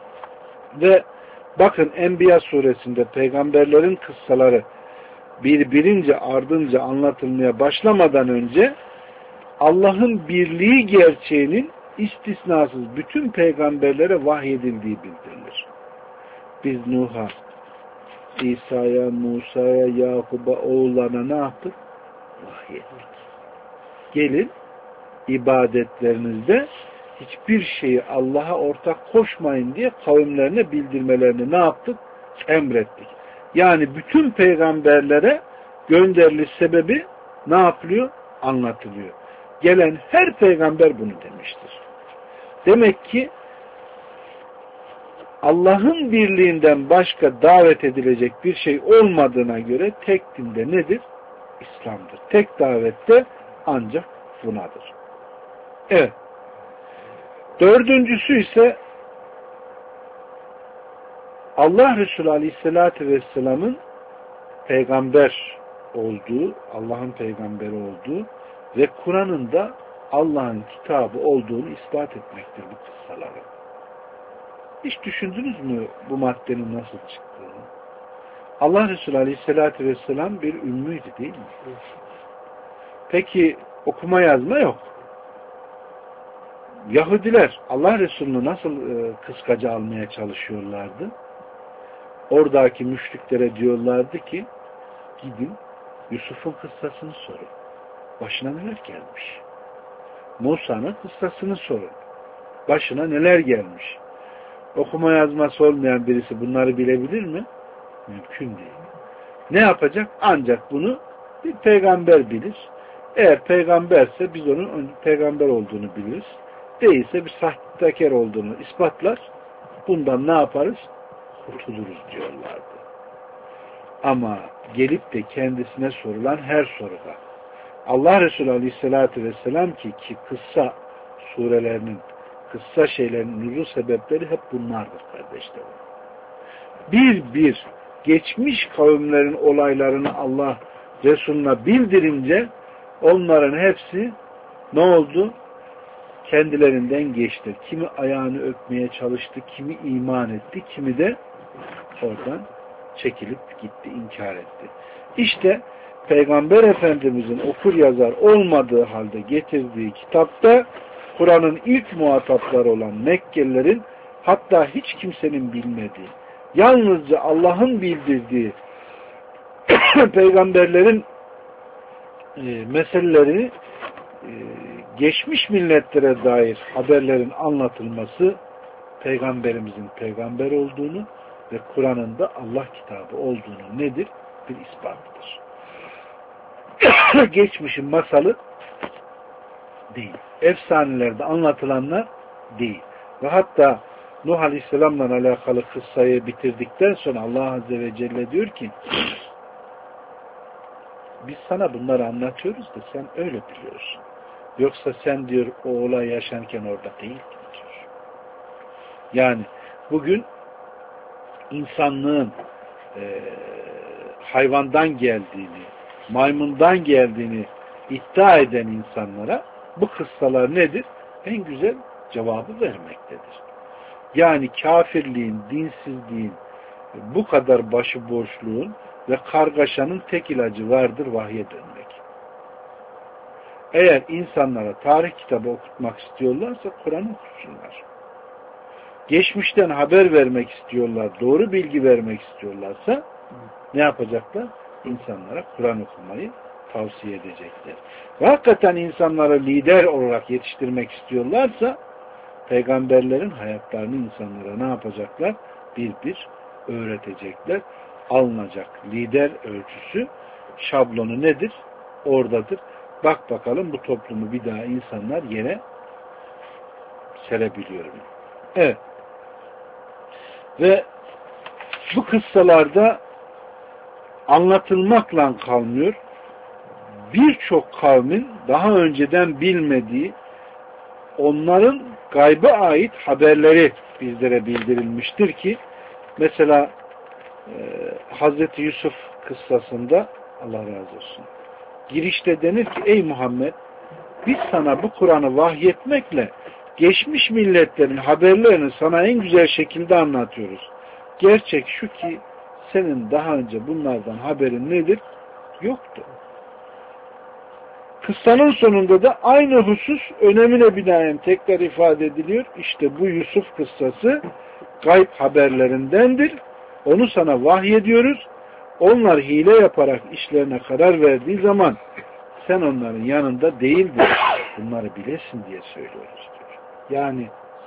Ve bakın Enbiya suresinde peygamberlerin kıssaları birbirince ardınca anlatılmaya başlamadan önce Allah'ın birliği gerçeğinin istisnasız bütün peygamberlere vahyedildiği bildirilir. Biz Nuh'a, İsa'ya, Musa'ya, Yakub'a, oğullarına ne yaptık? Vahyettik. Gelin ibadetlerinizde hiçbir şeyi Allah'a ortak koşmayın diye kavimlerine bildirmelerini ne yaptık? Emrettik. Yani bütün peygamberlere gönderiliş sebebi ne yapılıyor? Anlatılıyor. Gelen her peygamber bunu demiştir. Demek ki Allah'ın birliğinden başka davet edilecek bir şey olmadığına göre tek dinde nedir? İslam'dır. Tek davette ancak bunadır. Evet. Dördüncüsü ise Allah Resulü Aleyhisselatü Vesselam'ın peygamber olduğu, Allah'ın peygamberi olduğu ve Kur'an'ın da Allah'ın kitabı olduğunu ispat etmektir bu kıssaları. Hiç düşündünüz mü bu maddenin nasıl çıktığını? Allah Resulü Aleyhisselatü Vesselam bir ümmüydü değil mi? Peki okuma yazma yok. Yahudiler Allah Resulü'nü nasıl kıskaca almaya çalışıyorlardı? Oradaki müşriklere diyorlardı ki gidin Yusuf'un kıssasını sorun. Başına neler gelmiş? Musa'nın kıssasını sorun. Başına neler gelmiş? Okuma yazması olmayan birisi bunları bilebilir mi? Mümkün değil. Ne yapacak? Ancak bunu bir peygamber bilir. Eğer peygamberse biz onun peygamber olduğunu biliriz. Değilse bir sahtekar olduğunu ispatlar. Bundan ne yaparız? Kurtuluruz diyorlardı. Ama gelip de kendisine sorulan her soruda Allah Resulü Aleyhisselatü Vesselam ki kıssa surelerinin, kıssa şeylerin nüzul sebepleri hep bunlardır kardeşlerim. Bir geçmiş kavimlerin olaylarını Allah Resulüne bildirince onların hepsi ne oldu? Kendilerinden geçti. Kimi ayağını öpmeye çalıştı, kimi iman etti, kimi de oradan çekilip gitti, inkar etti. İşte Peygamber Efendimizin okur yazar olmadığı halde getirdiği kitapta Kur'an'ın ilk muhatapları olan Mekkelilerin hatta hiç kimsenin bilmediği, yalnızca Allah'ın bildirdiği peygamberlerin meselelerini geçmiş milletlere dair haberlerin anlatılması peygamberimizin peygamber olduğunu ve Kur'an'ın da Allah kitabı olduğunu nedir? Bir ispatıdır. Geçmişin masalı değil. Efsanelerde anlatılanlar değil. Ve hatta Nuh Aleyhisselam'la alakalı kıssayı bitirdikten sonra Allah Azze ve Celle diyor ki biz sana bunları anlatıyoruz da sen öyle biliyorsun. Yoksa sen diyor o olay yaşanırken orada değildin diyor. Yani bugün insanlığın hayvandan geldiğini, maymundan geldiğini iddia eden insanlara bu kıssalar nedir? En güzel cevabı vermektedir. Yani kafirliğin, dinsizliğin, bu kadar başıboşluğun ve kargaşanın tek ilacı vardır, vahye dönmek. Eğer insanlara tarih kitabı okutmak istiyorlarsa Kur'an okusunlar. Geçmişten haber vermek istiyorlar, doğru bilgi vermek istiyorlarsa ne yapacaklar? İnsanlara Kur'an okumayı tavsiye edecekler. Ve hakikaten insanları lider olarak yetiştirmek istiyorlarsa peygamberlerin hayatlarını insanlara ne yapacaklar? Bir bir öğretecekler. Alınacak lider ölçüsü, şablonu nedir? Oradadır. Bak bakalım bu toplumu bir daha insanlar yere serebiliyor mu? Evet. Ve bu kıssalarda anlatılmakla kalmıyor. Birçok kavmin daha önceden bilmediği, onların gayba ait haberleri bizlere bildirilmiştir ki mesela Hazreti Yusuf kıssasında, Allah razı olsun, girişte denir ki ey Muhammed, biz sana bu Kur'an'ı vahyetmekle geçmiş milletlerin haberlerini sana en güzel şekilde anlatıyoruz. Gerçek şu ki senin daha önce bunlardan haberin nedir? Yoktu. Kıssanın sonunda da aynı husus önemine binaen tekrar ifade ediliyor. İşte bu Yusuf kıssası gayb haberlerindendir. Onu sana vahyediyoruz. Onlar hile yaparak işlerine karar verdiği zaman sen onların yanında değildin. Bunları bilesin diye söylüyoruz diyor. Yani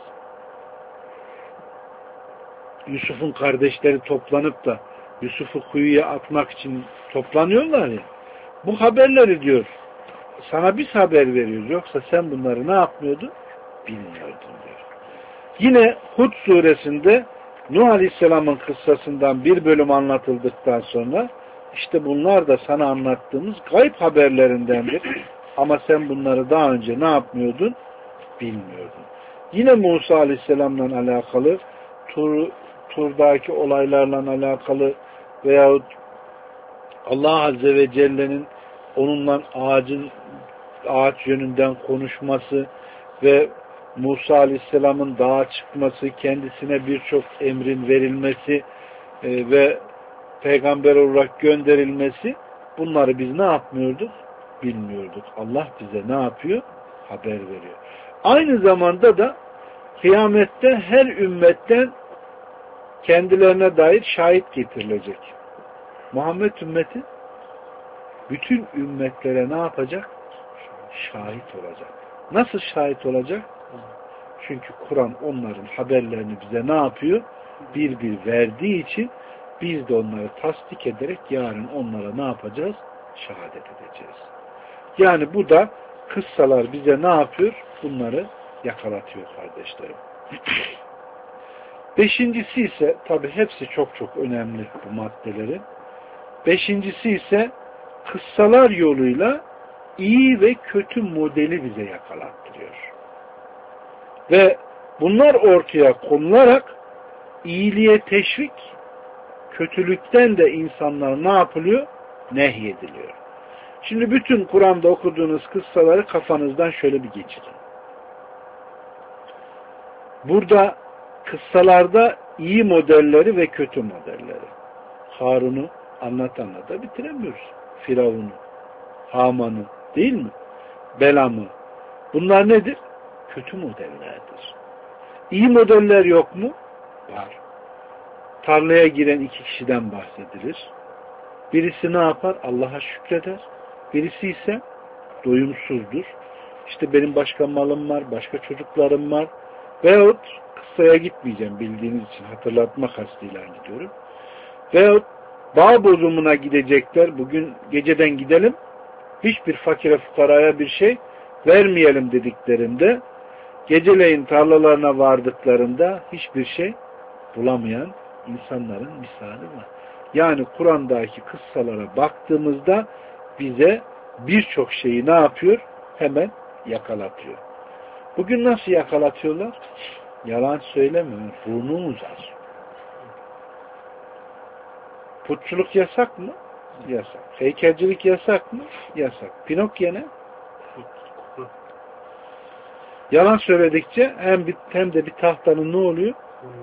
Yusuf'un kardeşleri toplanıp da Yusuf'u kuyuya atmak için toplanıyorlar ya. Bu haberleri diyor sana biz haber veriyoruz. Yoksa sen bunları ne yapmıyordun? Bilmiyordun diyor. Yine Hud suresinde Nuh Aleyhisselam'ın kıssasından bir bölüm anlatıldıktan sonra işte bunlar da sana anlattığımız gayb haberlerindendir. Ama sen bunları daha önce ne yapmıyordun? Bilmiyordun. Yine Musa Aleyhisselam'la alakalı Tur'daki olaylarla alakalı veyahut Allah Azze ve Celle'nin onunla ağaç yönünden konuşması ve Musa Aleyhisselam'ın dağa çıkması, kendisine birçok emrin verilmesi ve peygamber olarak gönderilmesi, bunları biz ne yapmıyorduk? Bilmiyorduk. Allah bize ne yapıyor? Haber veriyor. Aynı zamanda da kıyamette her ümmetten kendilerine dair şahit getirilecek. Muhammed ümmeti bütün ümmetlere ne yapacak? Şahit olacak. Nasıl şahit olacak? Çünkü Kur'an onların haberlerini bize ne yapıyor? Bir bir verdiği için biz de onları tasdik ederek yarın onlara ne yapacağız? Şehadet edeceğiz. Yani bu da kıssalar bize ne yapıyor? Bunları yakalatıyor kardeşlerim. Beşincisi ise tabi hepsi çok çok önemli bu maddelerin. Beşincisi ise kıssalar yoluyla iyi ve kötü modeli bize yakalattırıyor. Ve bunlar ortaya konularak iyiliğe teşvik, kötülükten de insanlar ne yapılıyor? Nehyediliyor. Şimdi bütün Kur'an'da okuduğunuz kıssaları kafanızdan şöyle bir geçirin. Burada kıssalarda iyi modelleri ve kötü modelleri. Harun'u anlata bitiremiyoruz. Firavun'u, Haman'ı değil mi? Belam'ı. Bunlar nedir? Kötü modellerdir. İyi modeller yok mu? Var. Tarlaya giren iki kişiden bahsedilir. Birisi ne yapar? Allah'a şükreder. Birisi ise doyumsuzdur. İşte benim başka malım var, başka çocuklarım var. Veyahut kıssaya gitmeyeceğim bildiğiniz için hatırlatma kastıyla gidiyorum. Veyahut bağ bozumuna gidecekler. Bugün geceden gidelim. Hiçbir fakire fukaraya bir şey vermeyelim dediklerinde geceleyin tarlalarına vardıklarında hiçbir şey bulamayan insanların misali var. Yani Kur'an'daki kıssalara baktığımızda bize birçok şeyi ne yapıyor? Hemen yakalatıyor. Bugün nasıl yakalatıyorlar? Yalan söylemiyor. Burnu uzar. Putçuluk yasak mı? Yasak. Heykelcilik yasak mı? Yasak. Pinokyo ne? Yalan söyledikçe hem de bir tahtanın ne oluyor?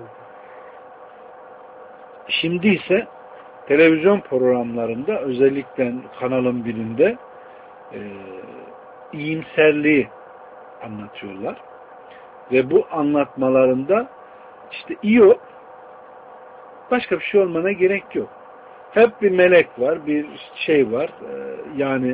Şimdi ise televizyon programlarında özellikle kanalın birinde iyimserliği anlatıyorlar. Ve bu anlatmalarında işte iyi ol, başka bir şey olmana gerek yok. Hep bir melek var, bir şey var. Yani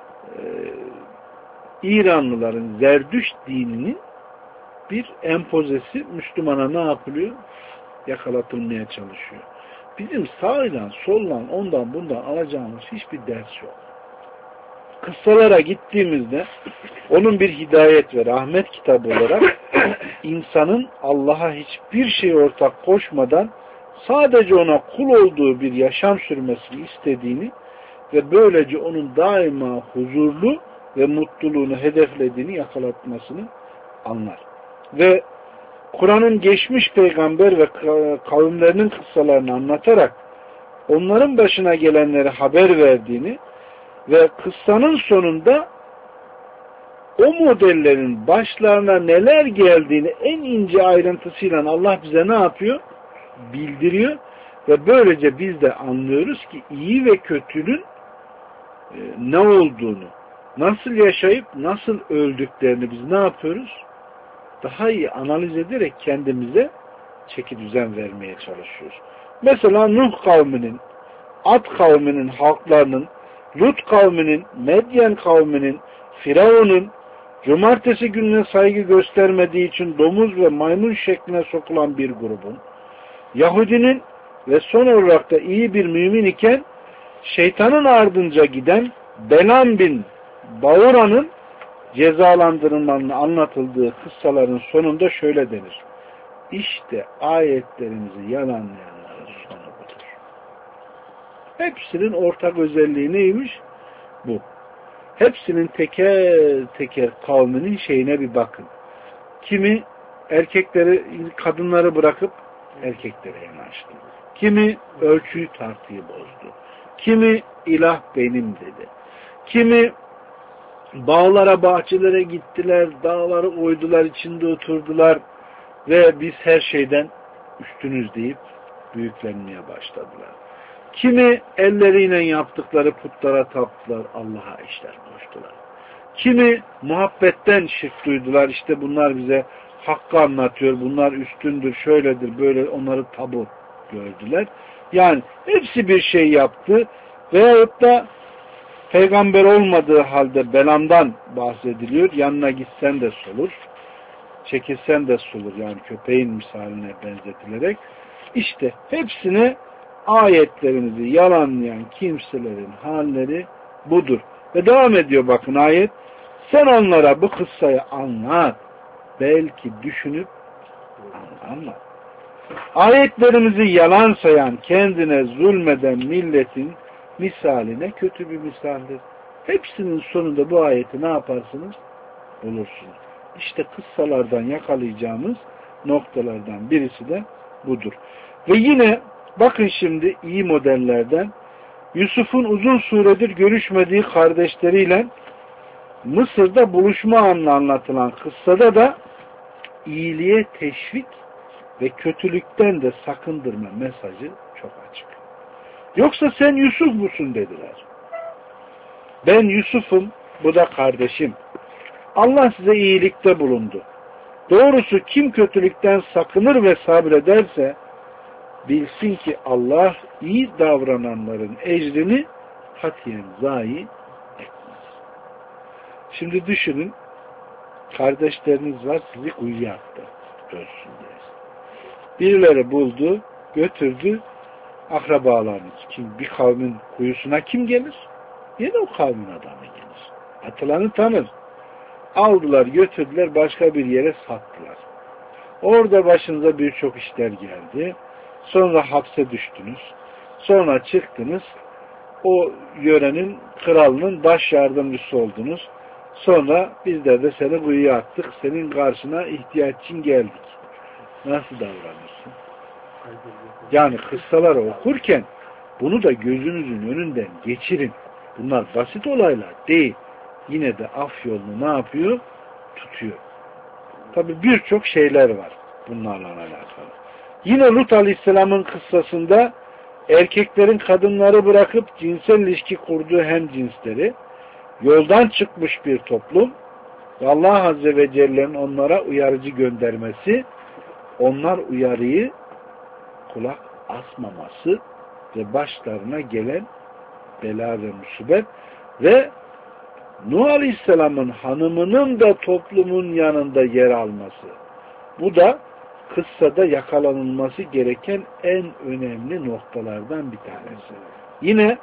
İranlıların Zerdüşt dininin bir empozesi Müslümana ne yapılıyor? Yakalatılmaya çalışıyor. Bizim sağla, solla, ondan bundan alacağımız hiçbir ders yok. Kıssalara gittiğimizde onun bir hidayet ve rahmet kitabı olarak insanın Allah'a hiçbir şey ortak koşmadan sadece ona kul olduğu bir yaşam sürmesini istediğini ve böylece onun daima huzurlu ve mutluluğunu hedeflediğini yakalatmasını anlar. Ve Kur'an'ın geçmiş peygamber ve kavimlerinin kıssalarını anlatarak onların başına gelenleri haber verdiğini ve kıssanın sonunda o modellerin başlarına neler geldiğini en ince ayrıntısıyla Allah bize ne yapıyor? Bildiriyor ve böylece biz de anlıyoruz ki iyi ve kötünün ne olduğunu, nasıl yaşayıp nasıl öldüklerini biz ne yapıyoruz? Daha iyi analiz ederek kendimize çeki düzen vermeye çalışıyoruz. Mesela Nuh kavminin, Ad kavminin halklarının, Lut kavminin, Medyen kavminin, Firavun'un, cumartesi gününe saygı göstermediği için domuz ve maymun şekline sokulan bir grubun, Yahudinin ve son olarak da iyi bir mümin iken şeytanın ardınca giden Belam bin Baura'nın cezalandırılmanın anlatıldığı kıssaların sonunda şöyle denir. İşte ayetlerimizi yalanlayanların sonu budur. Hepsinin ortak özelliği neymiş? Bu. Hepsinin teker teker kavminin şeyine bir bakın. Kimi erkekleri, kadınları bırakıp erkeklere yanaştı. Kimi ölçüyü tartıyı bozdu. Kimi ilah benim dedi. Kimi bağlara, bahçelere gittiler, dağları oydular, içinde oturdular ve biz her şeyden üstünüz deyip büyüklenmeye başladılar. Kimi elleriyle yaptıkları putlara taptılar, Allah'a işler koştular. Kimi muhabbetten şirk duydular, işte bunlar bize hakkı anlatıyor, bunlar üstündür, şöyledir, böyle onları tabu gördüler. Yani hepsi bir şey yaptı veyahut da peygamber olmadığı halde Belam'dan bahsediliyor. Yanına gitsen de solur, çekilsen de solur. Yani köpeğin misaline benzetilerek. İşte hepsine ayetlerimizi yalanlayan kimselerin halleri budur. Ve devam ediyor bakın ayet. Sen onlara bu kıssayı anlat. Belki düşünüp anlat. Ayetlerimizi yalan sayan, kendine zulmeden milletin misaline kötü bir misaldir. Hepsinin sonunda bu ayeti ne yaparsınız? Bulursunuz. İşte kıssalardan yakalayacağımız noktalardan birisi de budur. Ve yine bakın şimdi iyi modellerden Yusuf'un uzun süredir görüşmediği kardeşleriyle Mısır'da buluşma anı anlatılan kıssada da iyiliğe teşvik ve kötülükten de sakındırma mesajı çok açık. Yoksa sen Yusuf musun dediler. Ben Yusuf'um, bu da kardeşim. Allah size iyilikte bulundu. Doğrusu kim kötülükten sakınır ve sabrederse bilsin ki Allah iyi davrananların ecrini katiyen zayi etmez. Şimdi düşünün, kardeşleriniz var, sizi kuyuya attı. Ölsün diye. Birileri buldu, götürdü, akrabalarınız. Kim bir kavmin kuyusuna kim gelir? Yine o kavmin adamı gelir. Atılanı tanır. Aldılar, götürdüler, başka bir yere sattılar. Orada başınıza birçok işler geldi. Sonra hapse düştünüz. Sonra çıktınız. o yörenin kralının baş yardımcısı oldunuz. Sonra bizler de seni kuyuya attık. Senin karşına ihtiyaç için geldik. Nasıl davranırsın? Yani kıssaları okurken bunu da gözünüzün önünden geçirin. Bunlar basit olaylar değil. Yine de af yolunu ne yapıyor? Tutuyor. Tabi birçok şeyler var bunlarla alakalı. Yine Lut Aleyhisselam'ın kıssasında erkeklerin kadınları bırakıp cinsel ilişki kurduğu hem cinsleri, yoldan çıkmış bir toplum ve Allah Azze ve Celle'nin onlara uyarıcı göndermesi, onlar uyarıyı kulak asmaması ve başlarına gelen bela ve musibet ve Nuh Aleyhisselam'ın hanımının da toplumun yanında yer alması. Bu da kıssada yakalanılması gereken en önemli noktalardan bir tanesi. Yine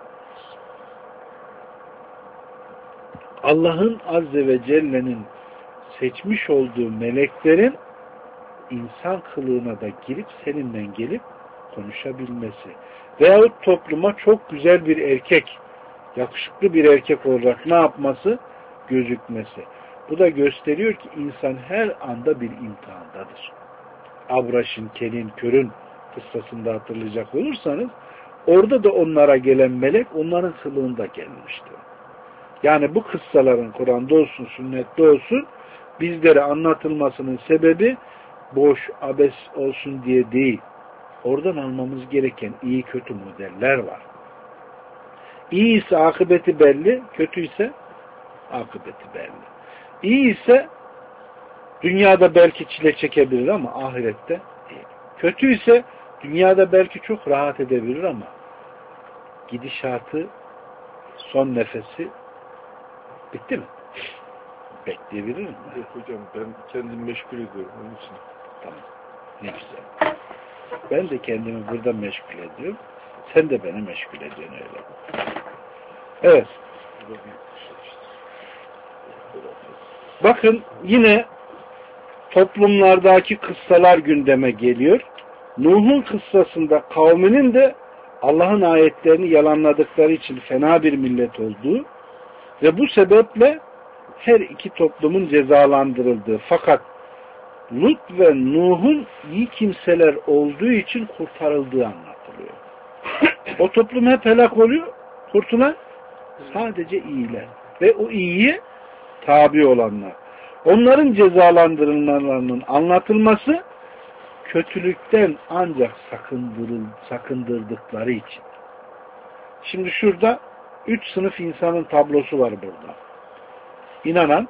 Allah'ın Azze ve Celle'nin seçmiş olduğu meleklerin insan kılığına da girip seninle gelip konuşabilmesi. Veyahut topluma çok güzel bir erkek, yakışıklı bir erkek olarak ne yapması? Gözükmesi. Bu da gösteriyor ki insan her anda bir imtihandadır. Abraş'ın, Kelin, Kör'ün kıssasında hatırlayacak olursanız orada da onlara gelen melek onların kılığında gelmişti. Yani bu kıssaların Kur'an'da olsun, sünnette olsun bizlere anlatılmasının sebebi boş, abes olsun diye değil. Oradan almamız gereken iyi kötü modeller var. İyi ise akıbeti belli, kötü ise akıbeti belli. İyi ise dünyada belki çile çekebilir ama ahirette değil. Kötü ise dünyada belki çok rahat edebilir ama gidişatı, son nefesi bitti mi? Bekleyebilir mi? Yok hocam, ben kendimi meşgul ediyorum onun için. Tamam. Ne güzel. Ben de kendimi burada meşgul ediyorum. Sen de beni meşgul ediyorsun öyle. Evet. Bakın yine toplumlardaki kıssalar gündeme geliyor. Nuh'un kıssasında kavminin de Allah'ın ayetlerini yalanladıkları için fena bir millet olduğu ve bu sebeple her iki toplumun cezalandırıldığı, fakat Lut ve Nuh'un iyi kimseler olduğu için kurtarıldığı anlatılıyor. O toplum hep helak oluyor, kurtulan sadece iyiler ve o iyiye tabi olanlar. Onların cezalandırılmalarının anlatılması kötülükten ancak sakındırdıkları için. Şimdi şurada 3 sınıf insanın tablosu var burada. İnanan,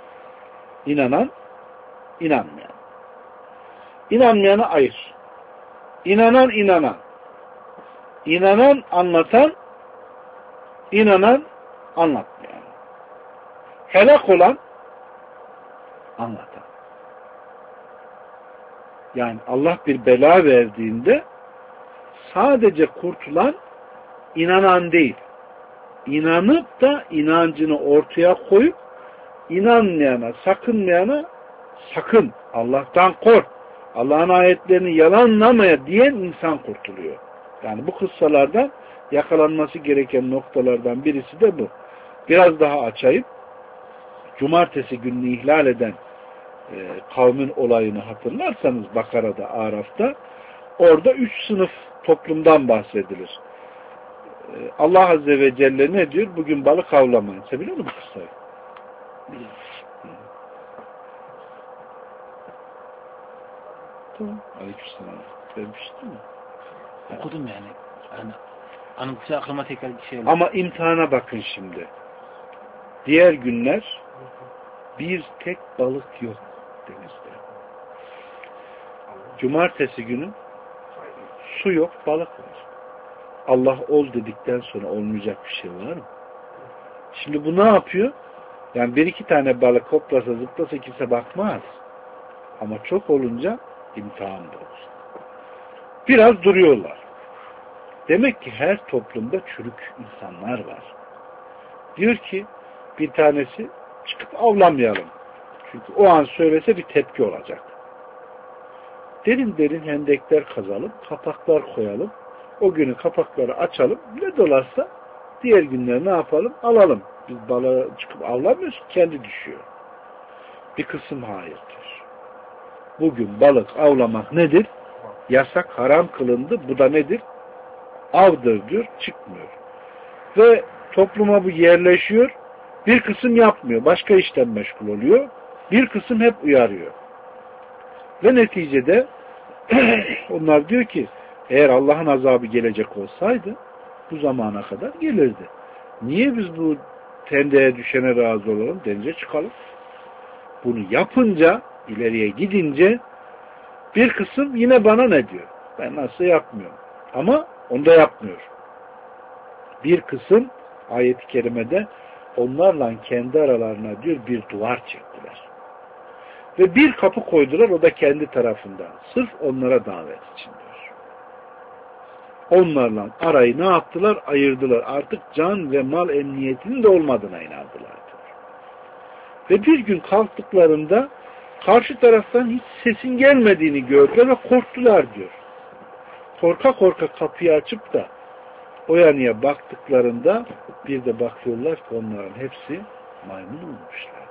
inanmayan. İnanmayanı ayır. İnanan. İnanan, anlatan, inanan, anlatmayan. Helak olan, anlatan. Yani Allah bir bela verdiğinde sadece kurtulan inanan değil. İnanıp da inancını ortaya koyup inanmayana, sakınmayana sakın, Allah'tan kork, Allah'ın ayetlerini yalanlamaya diyen insan kurtuluyor. Yani bu kıssalardan yakalanması gereken noktalardan birisi de bu. Biraz daha açayım. Cumartesi gününü ihlal eden kavmin olayını hatırlarsanız Bakara'da, Araf'ta orada 3 sınıf toplumdan bahsedilir. Allah Azze ve Celle ne diyor? Bugün balık avlamayın. Sen biliyor musun bu kıssayı? Biliyorum. Tamam. Aleykümselam. Vermiştin mi? Okudum yani. Anımsa aklıma tekrar bir şey oldu. Ama imtihana bakın şimdi. Diğer günler bir tek balık yok denizde. Cumartesi günü su yok, balık var. Allah ol dedikten sonra olmayacak bir şey var mı? Şimdi bu ne yapıyor? Yani bir iki tane balık hoplasa zıplasa kimse bakmaz. Ama çok olunca imtihan da olur. Biraz duruyorlar. Demek ki her toplumda çürük insanlar var. Diyor ki bir tanesi çıkıp avlamayalım. Çünkü o an söylese bir tepki olacak. Derin derin hendekler kazalım, kapaklar koyalım. O günü kapakları açalım. Ne dolarsa Diğer günler ne yapalım? Alalım. Biz balığa çıkıp avlamıyoruz. Kendi düşüyor. Bir kısım hayır diyor. Bugün balık avlamak nedir? Yasak, haram kılındı. Bu da nedir? Avdır diyor. Çıkmıyor. Ve topluma bu yerleşiyor. Bir kısım yapmıyor. Başka işten meşgul oluyor. Bir kısım hep uyarıyor. Ve neticede onlar diyor ki eğer Allah'ın azabı gelecek olsaydı bu zamana kadar gelirdi. Niye biz bu tendeye düşene razı olalım? Denize çıkalım. Bunu yapınca, ileriye gidince bir kısım yine bana ne diyor? Ben nasıl yapmıyorum. Ama onda yapmıyor. Bir kısım ayet-i kerimede onlarla kendi aralarına diyor bir duvar çektiler. Ve bir kapı koydular, o da kendi tarafından. Sırf onlara davet için diyor. Onlarla arayı ne yaptılar? Ayırdılar. Artık can ve mal emniyetinin de olmadığına inandılar diyor. Ve bir gün kalktıklarında karşı taraftan hiç sesin gelmediğini gördüler ve korktular diyor. Korka korka kapıyı açıp da o yanıya baktıklarında bir de bakıyorlar ki onların hepsi maymun olmuşlar.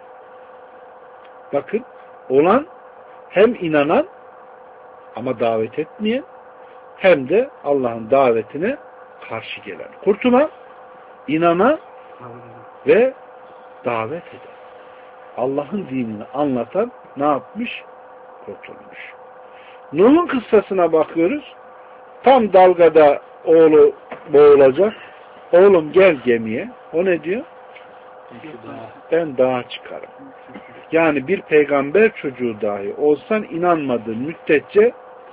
Bakın, olan hem inanan ama davet etmeyen hem de Allah'ın davetine karşı gelen. Kurtulan, inanan ve davet eden. Allah'ın dinini anlatan ne yapmış? Kurtulmuş. Nuh'un kıssasına bakıyoruz. Tam dalgada oğlu boğulacak. Oğlum gel gemiye. O ne diyor? Ben dağa çıkarım. Yani bir peygamber çocuğu dahi olsan inanmadığın müddetçe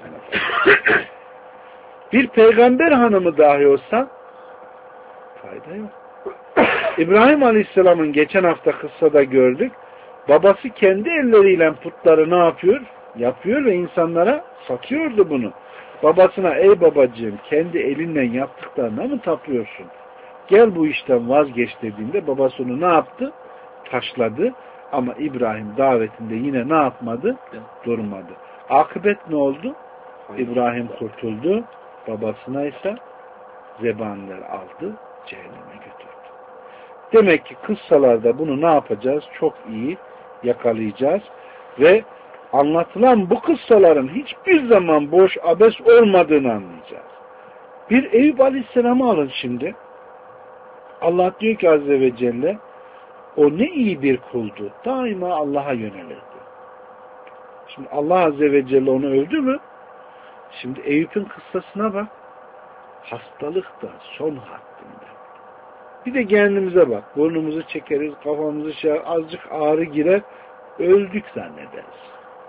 bir peygamber hanımı dahi olsan fayda yok. İbrahim Aleyhisselam'ın geçen hafta kıssada gördük. Babası kendi elleriyle putları ne yapıyor? Yapıyor ve insanlara satıyordu bunu. Babasına ey babacığım kendi elinle yaptıklarına mı tapıyorsun? Gel bu işten vazgeç dediğinde babası onu ne yaptı? Taşladı. Ama İbrahim davetinde yine ne yapmadı? Durmadı. Akıbet ne oldu? İbrahim kurtuldu. Babasına ise zebaniler aldı. Cehenneme götürdü. Demek ki kıssalarda bunu ne yapacağız? Çok iyi yakalayacağız. Ve anlatılan bu kıssaların hiçbir zaman boş abes olmadığını anlayacağız. Bir Eyüp Aleyhisselam'ı alın şimdi. Allah diyor ki Azze ve Celle o ne iyi bir kuldu. Daima Allah'a yönelirdi. Şimdi Allah Azze ve Celle onu övdü mü? Şimdi Eyüp'ün kıssasına bak. Hastalık da son haddinde. Bir de kendimize bak. Burnumuzu çekeriz, kafamızı azıcık ağrı girer, öldük zannederiz.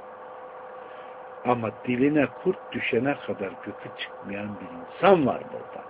Ama diline kurt düşene kadar gökü çıkmayan bir insan var burada.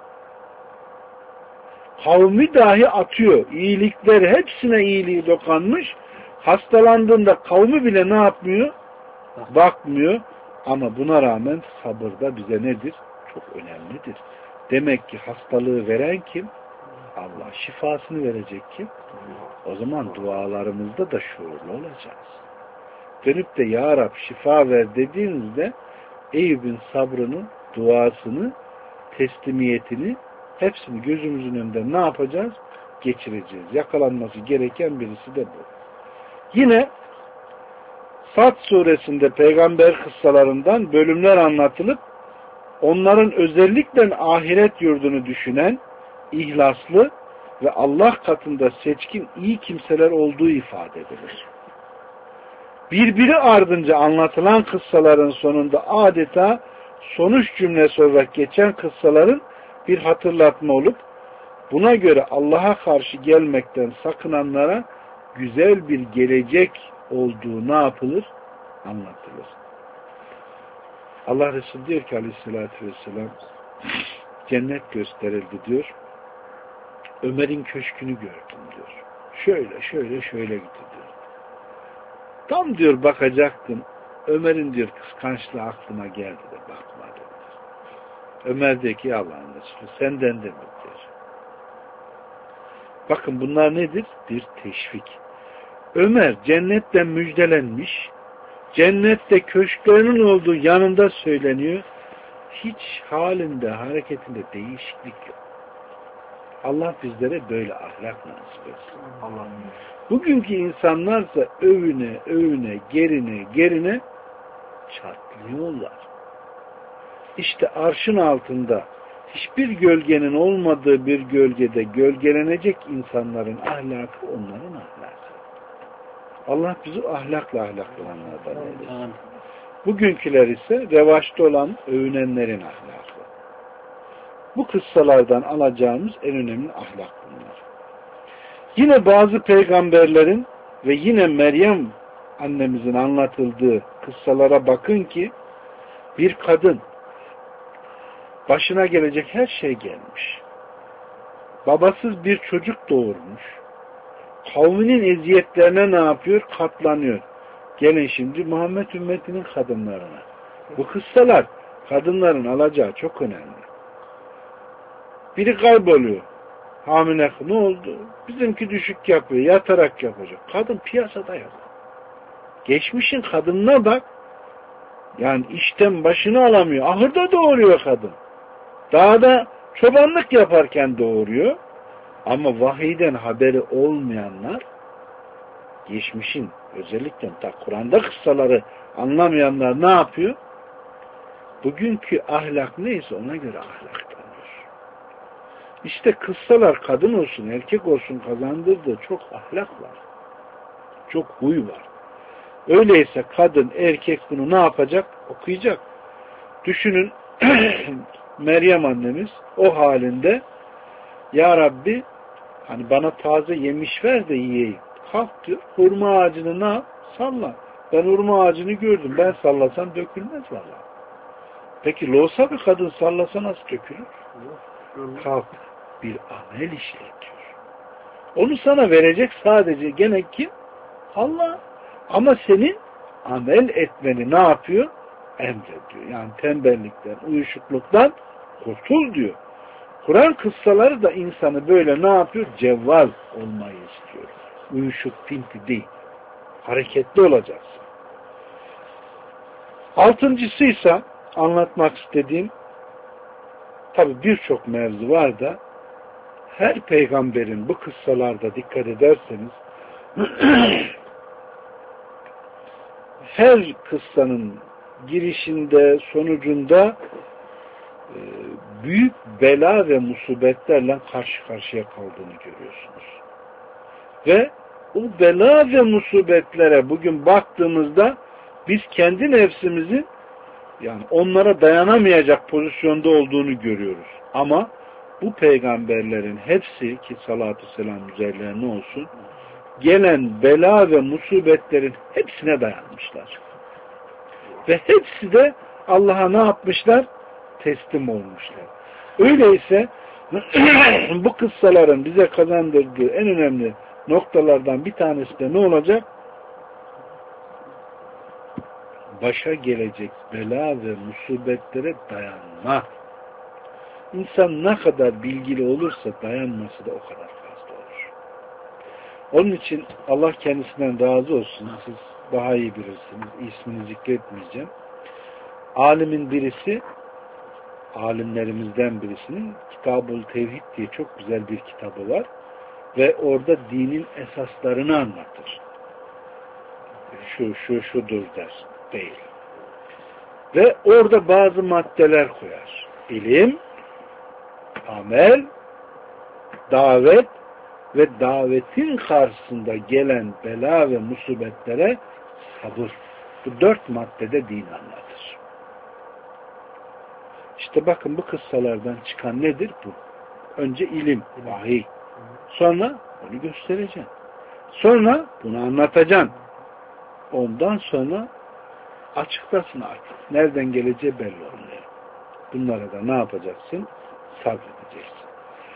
Kavmi dahi atıyor. İyilikleri hepsine iyiliği dokanmış. Hastalandığında kavmi bile ne yapmıyor? Bakmıyor. Ama buna rağmen sabır da bize nedir? Çok önemlidir. Demek ki hastalığı veren kim? Allah. Şifasını verecek kim? O zaman dualarımızda da şuurlu olacağız. Dönüp de Ya Rab şifa ver dediğinizde Eyüp'ün sabrını, duasını, teslimiyetini hepsini gözümüzün önünde ne yapacağız? Geçireceğiz. Yakalanması gereken birisi de bu. Yine Sad suresinde peygamber kıssalarından bölümler anlatılıp onların özellikle ahiret yurdunu düşünen, ihlaslı ve Allah katında seçkin iyi kimseler olduğu ifade edilir. Birbiri ardınca anlatılan kıssaların sonunda adeta sonuç cümlesi olarak geçen kıssaların bir hatırlatma olup buna göre Allah'a karşı gelmekten sakınanlara güzel bir gelecek olduğu ne yapılır? Anlatılır. Allah Resulü diyor ki Aleyhisselatü Vesselam cennet gösterildi diyor. Ömer'in köşkünü gördüm diyor. Şöyle gitti diyor. Tam diyor bakacaktım. Ömer'in diyor kıskançlığı aklıma geldi de bakmadım. Ömer diyor ki Allah'ın Resulü senden de mi diyor. Bakın bunlar nedir? Bir teşvik. Ömer cennetten müjdelenmiş. Cennette köşklerinin olduğu yanında söyleniyor. Hiç halinde, hareketinde değişiklik yok. Allah bizlere böyle ahlak nasip etsin. Allah'ım. Bugünkü insanlarsa övüne övüne gerine çatlıyorlar. İşte arşın altında hiçbir gölgenin olmadığı bir gölgede gölgelenecek insanların ahlakı onların ahlakı. Allah bizi ahlakla ahlaklananlardan eylesin. Bugünküler ise revaçta olan övünenlerin ahlakı. Bu kıssalardan alacağımız en önemli ahlak bunlar. Yine bazı peygamberlerin ve yine Meryem annemizin anlatıldığı kıssalara bakın ki bir kadın başına gelecek her şey gelmiş. Babasız bir çocuk doğurmuş. Kavminin eziyetlerine ne yapıyor? Katlanıyor. Gelin şimdi Muhammed ümmetinin kadınlarına. Bu kıssalar kadınların alacağı çok önemli. Biri kayboluyor. Hamile ne oldu? Bizimki düşük yapıyor. Yatarak yapacak. Kadın piyasada yok. Geçmişin kadınına bak. Yani işten başını alamıyor. Ahırda doğuruyor kadın. Dağda çobanlık yaparken doğuruyor. Ama vahiyden haberi olmayanlar geçmişin özellikle Kur'an'da kıssaları anlamayanlar ne yapıyor? Bugünkü ahlak neyse ona göre ahlaklanıyor. İşte kıssalar kadın olsun erkek olsun kazandırdığı çok ahlak var. Çok huy var. Öyleyse kadın erkek bunu ne yapacak? Okuyacak. Düşünün Meryem annemiz o halinde Ya Rabbi hani bana taze yemiş ver de yiyeyim. Kalk diyor. Hurma ağacını ne yap? Salla. Ben hurma ağacını gördüm. Ben sallasam dökülmez valla. Peki loğusa bir kadın sallasa nasıl dökülür? Kalk. Bir amel işletiyor. Onu sana verecek sadece gene kim? Allah. Ama senin amel etmeni ne yapıyor? Emrediyor. Yani tembellikten, uyuşukluktan kurtul diyor. Kur'an kıssaları da insanı böyle ne yapıyor? Cevval olmayı istiyor. Uyuşuk, pinti değil. Hareketli olacaksın. Altıncısıysa anlatmak istediğim tabi birçok mevzu var da her peygamberin bu kıssalarda dikkat ederseniz her kıssanın girişinde, sonucunda büyük bela ve musibetlerle karşı karşıya kaldığını görüyorsunuz. Ve o bela ve musibetlere bugün baktığımızda biz kendi nefsimizin yani onlara dayanamayacak pozisyonda olduğunu görüyoruz. Ama bu peygamberlerin hepsi ki salatü selam üzerlerine olsun gelen bela ve musibetlerin hepsine dayanmışlar. Ve hepsi de Allah'a ne yapmışlar? Teslim olmuşlar. Öyleyse bu kıssaların bize kazandırdığı en önemli noktalardan bir tanesi de ne olacak? Başa gelecek bela ve musibetlere dayanma. İnsan ne kadar bilgili olursa dayanması da o kadar fazla olur. Onun için Allah kendisinden razı olsun. Siz daha iyi bilirsiniz. İsmini zikretmeyeceğim. Alimin birisi, alimlerimizden birisinin Kitab-ül Tevhid diye çok güzel bir kitabı var. Ve orada dinin esaslarını anlatır. Şudur der. Değil. Ve orada bazı maddeler koyar. İlim, amel, davet ve davetin karşısında gelen bela ve musibetlere sabır. Bu 4 maddede din anlatır. İşte bakın bu kıssalardan çıkan nedir bu? Önce ilim, vahiy. Sonra onu göstereceksin. Sonra bunu anlatacaksın. Ondan sonra açıklasın artık. Nereden geleceği belli olmuyor. Bunlara da ne yapacaksın? Sabredeceksin.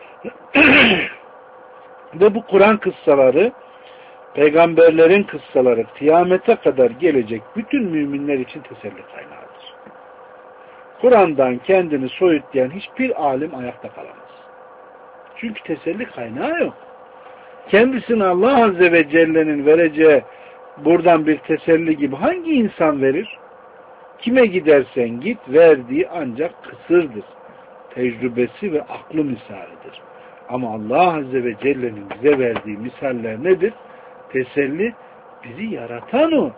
Ve bu Kur'an kıssaları, peygamberlerin kıssaları kıyamete kadar gelecek bütün müminler için teselli kaynağıdır. Kur'an'dan kendini soyutlayan hiçbir alim ayakta kalamaz. Çünkü teselli kaynağı yok. Kendisine Allah Azze ve Celle'nin vereceği buradan bir teselli gibi hangi insan verir? Kime gidersen git verdiği ancak kısırdır. Tecrübesi ve aklı misalidir. Ama Allah Azze ve Celle'nin bize verdiği misaller nedir? Teselli, bizi yaratan o.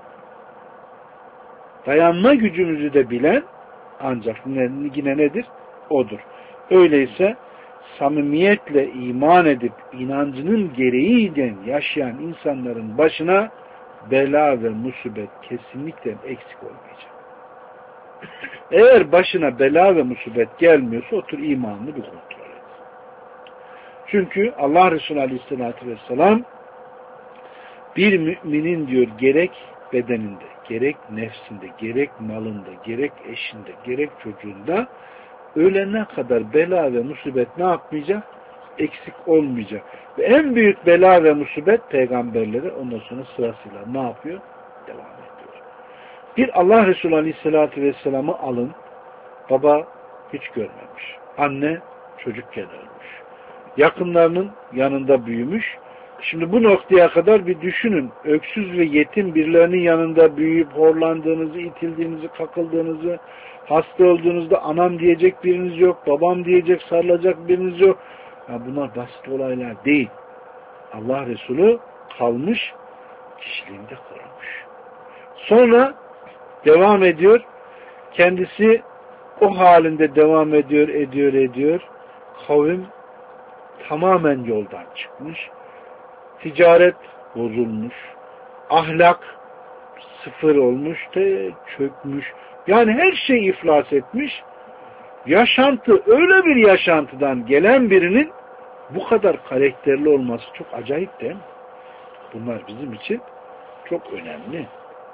Dayanma gücümüzü de bilen ancak yine nedir? Odur. Öyleyse samimiyetle iman edip inancının gereğiyle yaşayan insanların başına bela ve musibet kesinlikle eksik olmayacak. Eğer başına bela ve musibet gelmiyorsa otur imanını bir kontrol et. Çünkü Allah Resulü Aleyhisselatü Vesselam bir müminin diyor gerek bedeninde, gerek nefsinde, gerek malında, gerek eşinde, gerek çocuğunda ölene kadar bela ve musibet ne yapmayacak? Eksik olmayacak. Ve en büyük bela ve musibet peygamberlere ondan sonra sırasıyla ne yapıyor? Devam ediyor. Bir Allah Resulü Aleyhisselatü Vesselam'ı alın. Baba hiç görmemiş. Anne çocukken ölmüş. Yakınlarının yanında büyümüş. Şimdi bu noktaya kadar bir düşünün. Öksüz ve yetim birilerinin yanında büyüyüp horlandığınızı, itildiğinizi, kakıldığınızı, hasta olduğunuzda anam diyecek biriniz yok, babam diyecek, sarılacak biriniz yok. Ya bunlar basit olaylar değil. Allah Resulü kalmış, kişiliğinde korumuş. Sonra devam ediyor. Kendisi o halinde devam ediyor. Kavim tamamen yoldan çıkmış. Ticaret bozulmuş. Ahlak sıfır olmuş da çökmüş. Yani her şey iflas etmiş. Yaşantı öyle bir yaşantıdan gelen birinin bu kadar karakterli olması çok acayip değil mi? Bunlar bizim için çok önemli.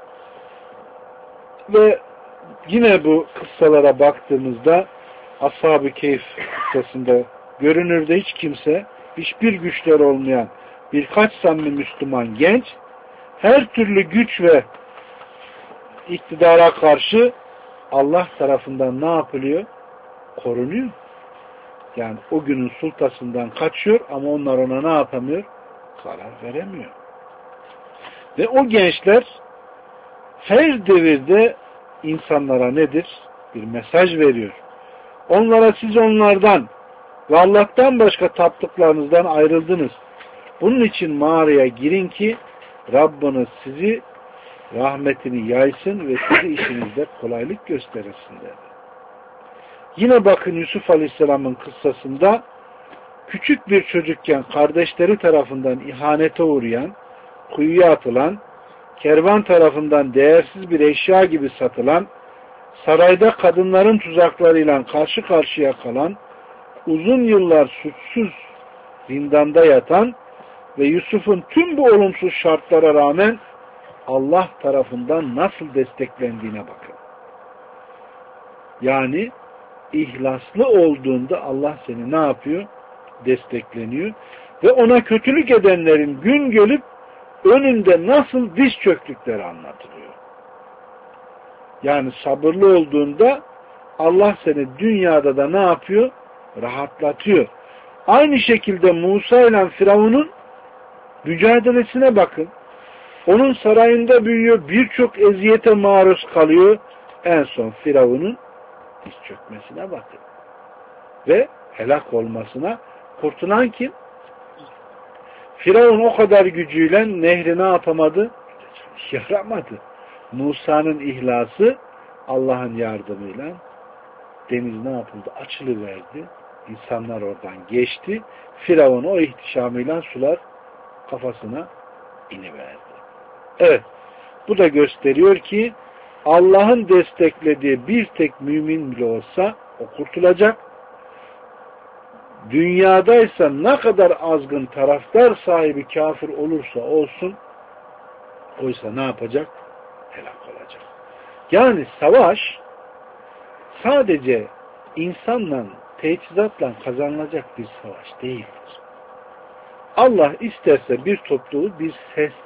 Ve yine bu kıssalara baktığımızda Ashab-ı Keyf kıssasında görünürde hiç kimse, hiçbir güçleri olmayan birkaç samimi Müslüman genç her türlü güç ve iktidara karşı Allah tarafından ne yapılıyor? Korunuyor. Yani o günün sultasından kaçıyor ama onlar ona ne yapamıyor? Zarar veremiyor. Ve o gençler her devirde insanlara nedir? Bir mesaj veriyor. Onlara siz onlardan ve Allah'tan başka taptıklarınızdan ayrıldınız. Bunun için mağaraya girin ki Rabbiniz sizi rahmetini yaysın ve sizi işinizde kolaylık gösterirsin dedi. Yine bakın Yusuf Aleyhisselam'ın kıssasında küçük bir çocukken kardeşleri tarafından ihanete uğrayan, kuyuya atılan, kervan tarafından değersiz bir eşya gibi satılan, sarayda kadınların tuzaklarıyla karşı karşıya kalan, uzun yıllar suçsuz zindanda yatan ve Yusuf'un tüm bu olumsuz şartlara rağmen Allah tarafından nasıl desteklendiğine bakın. Yani ihlaslı olduğunda Allah seni ne yapıyor? Destekleniyor. Ve ona kötülük edenlerin gün gelip önünde nasıl diz çöktükleri anlatılıyor. Yani sabırlı olduğunda Allah seni dünyada da ne yapıyor? Rahatlatıyor. Aynı şekilde Musa ile Firavun'un mücadelesine bakın. Onun sarayında büyüyor, birçok eziyete maruz kalıyor. En son Firavun'un diz çökmesine bakın. Ve helak olmasına kurtulan kim? Firavun o kadar gücüyle nehri ne yapamadı? Yaramadı. Musa'nın ihlası Allah'ın yardımıyla deniz ne yapıldı? Açılıverdi. İnsanlar oradan geçti. Firavun o ihtişamıyla sular kafasına iniverdi. Evet. Bu da gösteriyor ki Allah'ın desteklediği bir tek mümin bile olsa o kurtulacak. Dünyadaysa ne kadar azgın taraftar sahibi kafir olursa olsun oysa ne yapacak? Helak olacak. Yani savaş sadece insanla, teçhizatla kazanılacak bir savaş değildir. Allah isterse bir topluluğu bir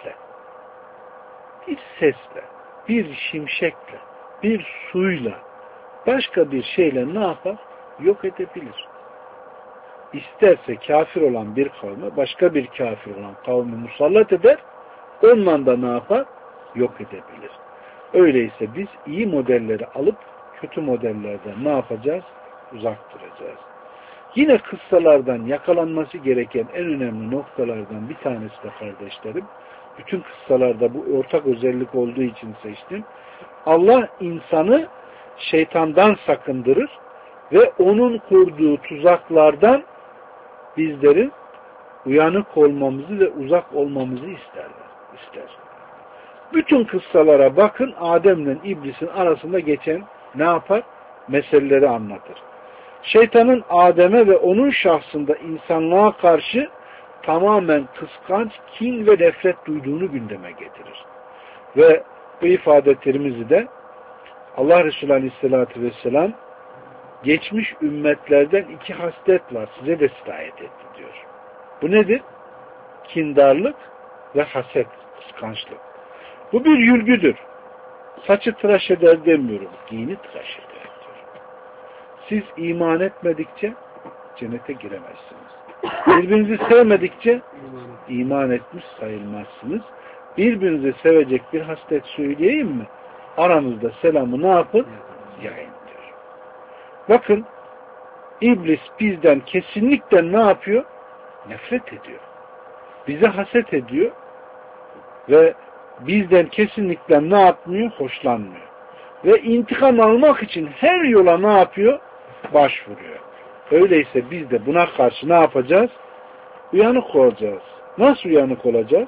sesle, bir şimşekle, bir suyla, başka bir şeyle ne yapar? Yok edebilir. İsterse kafir olan bir kavme başka bir kafir olan kavmi musallat eder, onunla da ne yapar? Yok edebilir. Öyleyse biz iyi modelleri alıp kötü modellerden ne yapacağız? Uzak duracağız. Yine kıssalardan yakalanması gereken en önemli noktalardan bir tanesi de kardeşlerim, bütün kıssalarda bu ortak özellik olduğu için seçtim. Allah insanı şeytandan sakındırır ve onun kurduğu tuzaklardan bizlerin uyanık olmamızı ve uzak olmamızı ister. Bütün kıssalara bakın, Adem'le İblis'in arasında geçen ne yapar? Meseleleri anlatır. Şeytanın Adem'e ve onun şahsında insanlığa karşı tamamen kıskanç, kin ve nefret duyduğunu gündeme getirir. Ve bu ifade Tirmizi'de Allah Resulü Aleyhisselatü Vesselam geçmiş ümmetlerden 2 haslet var. Size de sirayet etti diyor. Bu nedir? Kindarlık ve haset, kıskançlık. Bu bir yülgüdür. Saçı tıraş eder demiyorum. Dini tıraş eder diyor. Siz iman etmedikçe cennete giremezsiniz. Birbirinizi sevmedikçe iman etmiş sayılmazsınız. Birbirinizi sevecek bir haslet söyleyeyim mi? Aranızda selamı ne yapın? Yayın diyor. Bakın, İblis bizden kesinlikle ne yapıyor? Nefret ediyor. Bize haset ediyor ve bizden kesinlikle ne yapmıyor? Hoşlanmıyor. Ve intikam almak için her yola ne yapıyor? Başvuruyor. Öyleyse biz de buna karşı ne yapacağız? Uyanık olacağız. Nasıl uyanık olacağız?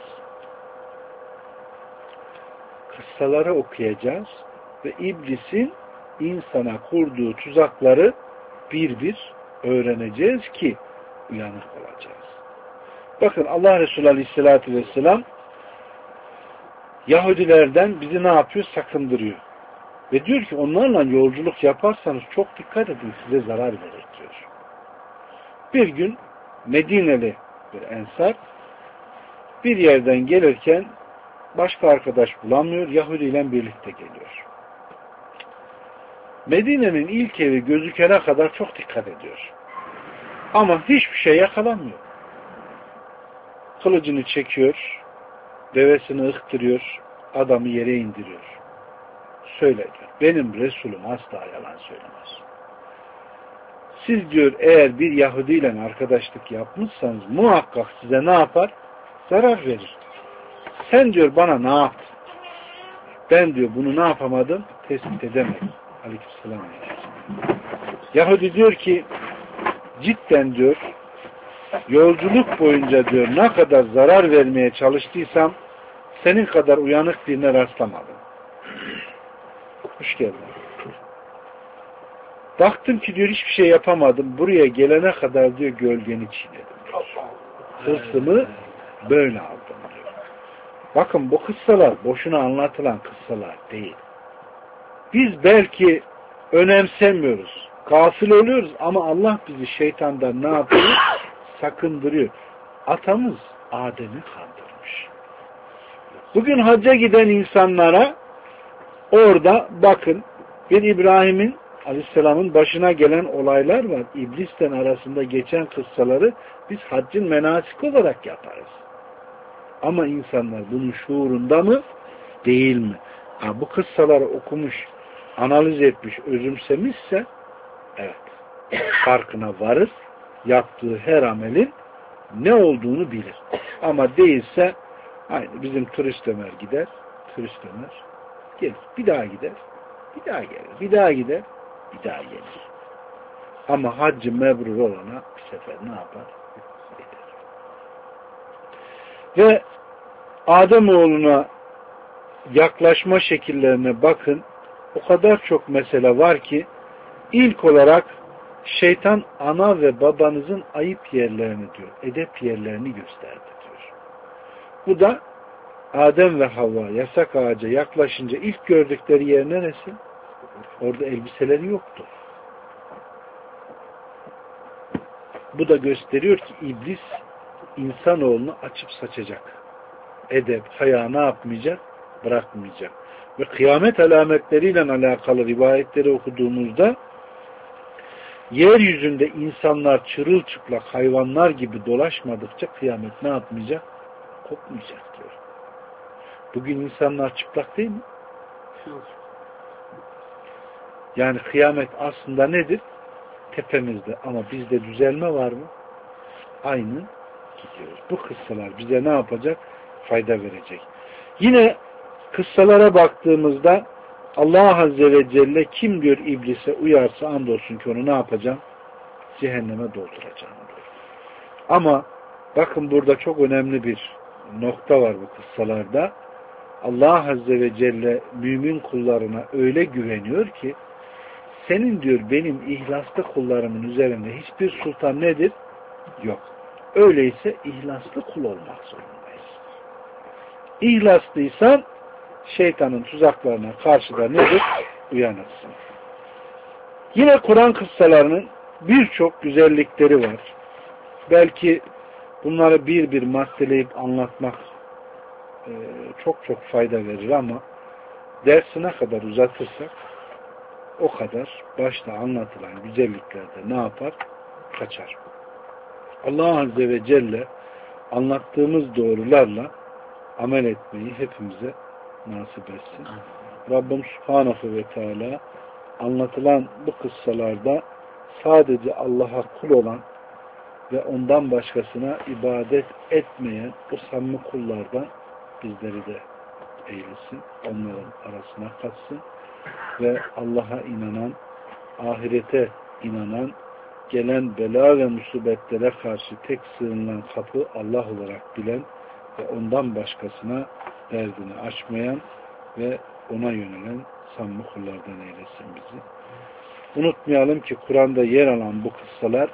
Kıssaları okuyacağız ve İblisin insana kurduğu tuzakları bir bir öğreneceğiz ki uyanık olacağız. Bakın Allah Resulü Aleyhisselatü Vesselam Yahudilerden bizi ne yapıyor? Sakındırıyor. Ve diyor ki onlarla yolculuk yaparsanız çok dikkat edin, size zarar verir diyor. Bir gün Medineli bir ensar bir yerden gelirken başka arkadaş bulamıyor, Yahudi ile birlikte geliyor. Medine'nin ilk evi gözükene kadar çok dikkat ediyor. Ama hiçbir şey yakalamıyor. Kılıcını çekiyor, devesini ıhtırıyor, adamı yere indiriyor. Söyle diyor, benim Resulüm asla yalan söylemez. Siz diyor eğer bir Yahudi ile arkadaşlık yapmışsanız muhakkak size ne yapar? Zarar verir. Sen diyor bana ne yaptın? Ben diyor bunu ne yapamadım? Tespit edemedim. Aleykümselam. Yahudi diyor ki cidden diyor yolculuk boyunca diyor ne kadar zarar vermeye çalıştıysam senin kadar uyanık birine rastlamadım. Hoş geldin. Baktım ki diyor hiçbir şey yapamadım. Buraya gelene kadar diyor gölgeni çiğnedim. Hırsımı böyle aldım diyor. Bakın bu kıssalar boşuna anlatılan kıssalar değil. Biz belki önemsemiyoruz. Gafil oluyoruz ama Allah bizi şeytandan ne yapıyor? Sakındırıyor. Atamız Adem'i kandırmış. Bugün hacca giden insanlara orada bakın bir İbrahim'in Aleyhisselam'ın başına gelen olaylar var. İblis'ten arasında geçen kıssaları biz haccın menasik olarak yaparız. Ama insanlar bunun şuurunda mı? Değil mi? Ha, bu kıssaları okumuş, analiz etmiş, özümsemişse evet, farkına varır. Yaptığı her amelin ne olduğunu bilir. Ama değilse aynı bizim turist Ömer gider, turist Ömer gelir. Bir daha gider, bir daha gelir. Bir daha gider, bir daha gelir. Ama haccı mebrur olana bir sefer ne yapar? Gider. Ve Ademoğluna yaklaşma şekillerine bakın. O kadar çok mesele var ki ilk olarak şeytan ana ve babanızın ayıp yerlerini diyor, edep yerlerini gösterdi diyor. Bu da Adem ve Havva yasak ağaca yaklaşınca ilk gördükleri yer neresi? Orada elbiseleri yoktu. Bu da gösteriyor ki iblis insanoğlunu açıp saçacak. Edep, haya ne yapmayacak? Bırakmayacak. Ve kıyamet alametleriyle alakalı rivayetleri okuduğumuzda yeryüzünde insanlar çırılçıplak hayvanlar gibi dolaşmadıkça kıyamet ne yapmayacak? Kopmayacak diyor. Bugün insanlar çıplak değil mi? Yani kıyamet aslında nedir? tepemizde ama bizde düzelme var mı? Aynı gidiyoruz. Bu kıssalar bize ne yapacak? Fayda verecek. Yine kıssalara baktığımızda Allah Azze ve Celle kim diyor iblise uyarsa andolsun ki onu ne yapacağım? Cehenneme dolduracağım diyor. Ama bakın burada çok önemli bir nokta var bu kıssalarda. Allah Azze ve Celle mümin kullarına öyle güveniyor ki senin diyor benim ihlaslı kullarımın üzerinde hiçbir sultan nedir? Yok. Öyleyse ihlaslı kul olmak zorundayız. İhlaslıysan şeytanın tuzaklarına karşı da nedir? Uyanırsın. Yine Kur'an kıssalarının birçok güzellikleri var. Belki bunları bir bir maddeleyip anlatmak çok fayda verir ama dersine kadar uzatırsak o kadar başta anlatılan güzelliklerde ne yapar? Kaçar. Allah Azze ve Celle anlattığımız doğrularla amel etmeyi hepimize nasip etsin. Rabbim Subhanahu ve Teala anlatılan bu kıssalarda sadece Allah'a kul olan ve ondan başkasına ibadet etmeyen o samimi kullardan bizleri de eylesin. Onların arasına katsın ve Allah'a inanan, ahirete inanan, gelen bela ve musibetlere karşı tek sığınılan kapı Allah olarak bilen ve ondan başkasına derdini açmayan ve ona yönelen samimi kullardan eylesin bizi. Unutmayalım ki Kur'an'da yer alan bu kıssalar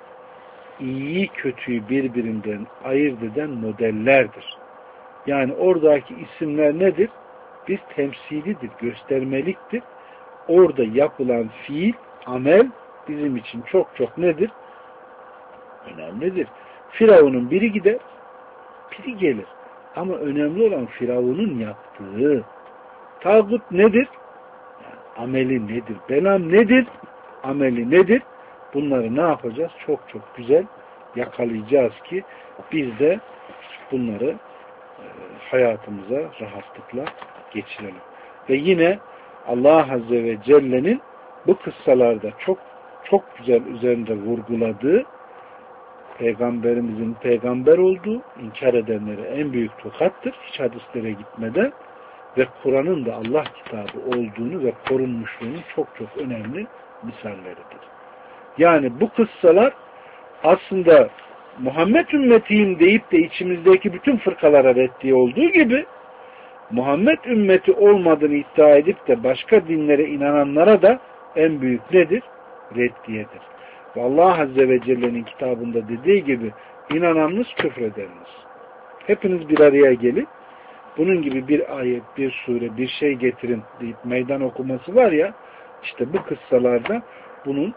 iyiyi kötüyü birbirinden ayırt eden modellerdir. Yani oradaki isimler nedir? Bir temsilidir, göstermeliktir. Orada yapılan fiil, amel bizim için çok nedir? Önemlidir. Firavun'un biri gider, biri gelir. Ama önemli olan Firavun'un yaptığı. Tağut nedir? Yani ameli nedir? Belam nedir? Ameli nedir? Bunları ne yapacağız? Çok güzel yakalayacağız ki biz de bunları hayatımıza rahatlıkla geçirelim. Ve yine Allah Azze ve Celle'nin bu kıssalarda çok güzel üzerinde vurguladığı Peygamberimizin peygamber olduğu, inkar edenlere en büyük tokattır. Hiç hadislere gitmeden ve Kur'an'ın da Allah kitabı olduğunu ve korunmuşluğunun çok önemli misalleridir. Yani bu kıssalar aslında Muhammed ümmetiyim deyip de içimizdeki bütün fırkalara reddiye olduğu gibi Muhammed ümmeti olmadığını iddia edip de başka dinlere inananlara da en büyük nedir? Reddiyedir. Ve Allah Azze ve Celle'nin kitabında dediği gibi inananınız küfredeniniz. Hepiniz bir araya gelip bunun gibi bir ayet, bir sure, bir şey getirin deyip meydan okuması var ya, işte bu kıssalarda bunun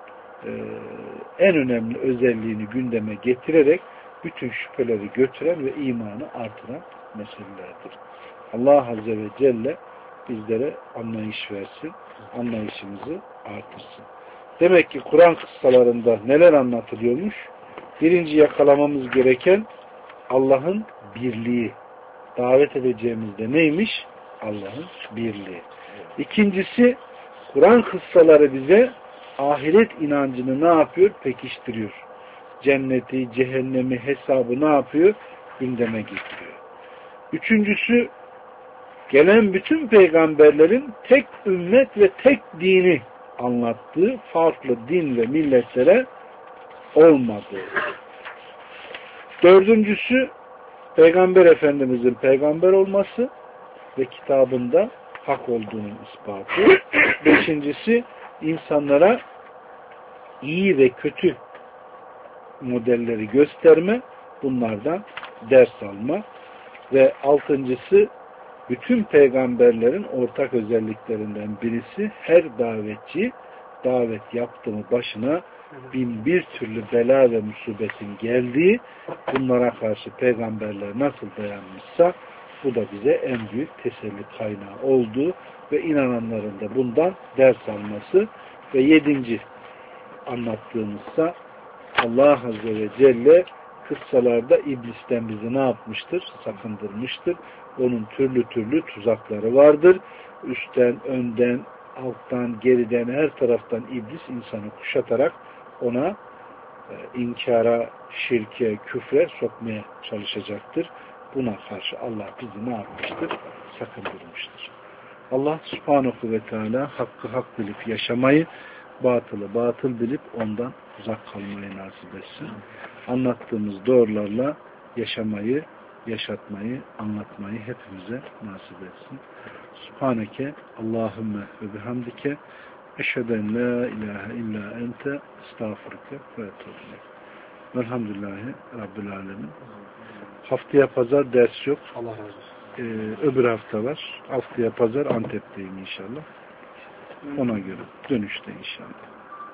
en önemli özelliğini gündeme getirerek bütün şüpheleri götüren ve imanı artıran meselelerdir. Allah Azze ve Celle bizlere anlayış versin, anlayışımızı artırsın. Demek ki Kur'an kıssalarında neler anlatılıyormuş? Birinci yakalamamız gereken Allah'ın birliği. Davet edeceğimizde neymiş? Allah'ın birliği. İkincisi, Kur'an kıssaları bize ahiret inancını ne yapıyor? Pekiştiriyor. Cenneti, cehennemi, hesabı ne yapıyor? Gündeme getiriyor. Üçüncüsü, gelen bütün peygamberlerin tek ümmet ve tek dini anlattığı, farklı din ve milletlere olmadığı. Dördüncüsü, Peygamber Efendimizin peygamber olması ve kitabında hak olduğunun ispatı. Beşincisi, insanlara iyi ve kötü modelleri gösterme, bunlardan ders alma. Ve altıncısı, bütün peygamberlerin ortak özelliklerinden birisi, her davetçi davet yaptığı başına bin bir türlü bela ve musibetin geldiği, bunlara karşı peygamberler nasıl dayanmışsa bu da bize en büyük teselli kaynağı olduğu ve inananların da bundan ders alması. Ve yedinci anlattığımızsa Allah Azze ve Celle kıssalarda iblisten bizi ne yapmıştır? Sakındırmıştır. Onun türlü tuzakları vardır. Üstten, önden, alttan, geriden, her taraftan iblis insanı kuşatarak ona inkara, şirke, küfre sokmaya çalışacaktır. Buna karşı Allah bizi ne yapmıştır? Sakındırmıştır. Allah subhanahu ve teala hakkı hak bilip yaşamayı, batılı batıl bilip ondan uzak kalmayı nasip etsin. Anlattığımız doğrularla yaşamayı, yaşatmayı, anlatmayı hepimize nasip etsin. Subhaneke Allahümme ve bihamdike eşheden la ilahe illa ente estağfurke ve etûbü. Velhamdülillahi Rabbil alemin. Haftaya pazar ders yok. Allah razı olsun. Öbür hafta var. Haftaya pazar Antep'teyim inşallah. Ona göre dönüşte inşallah.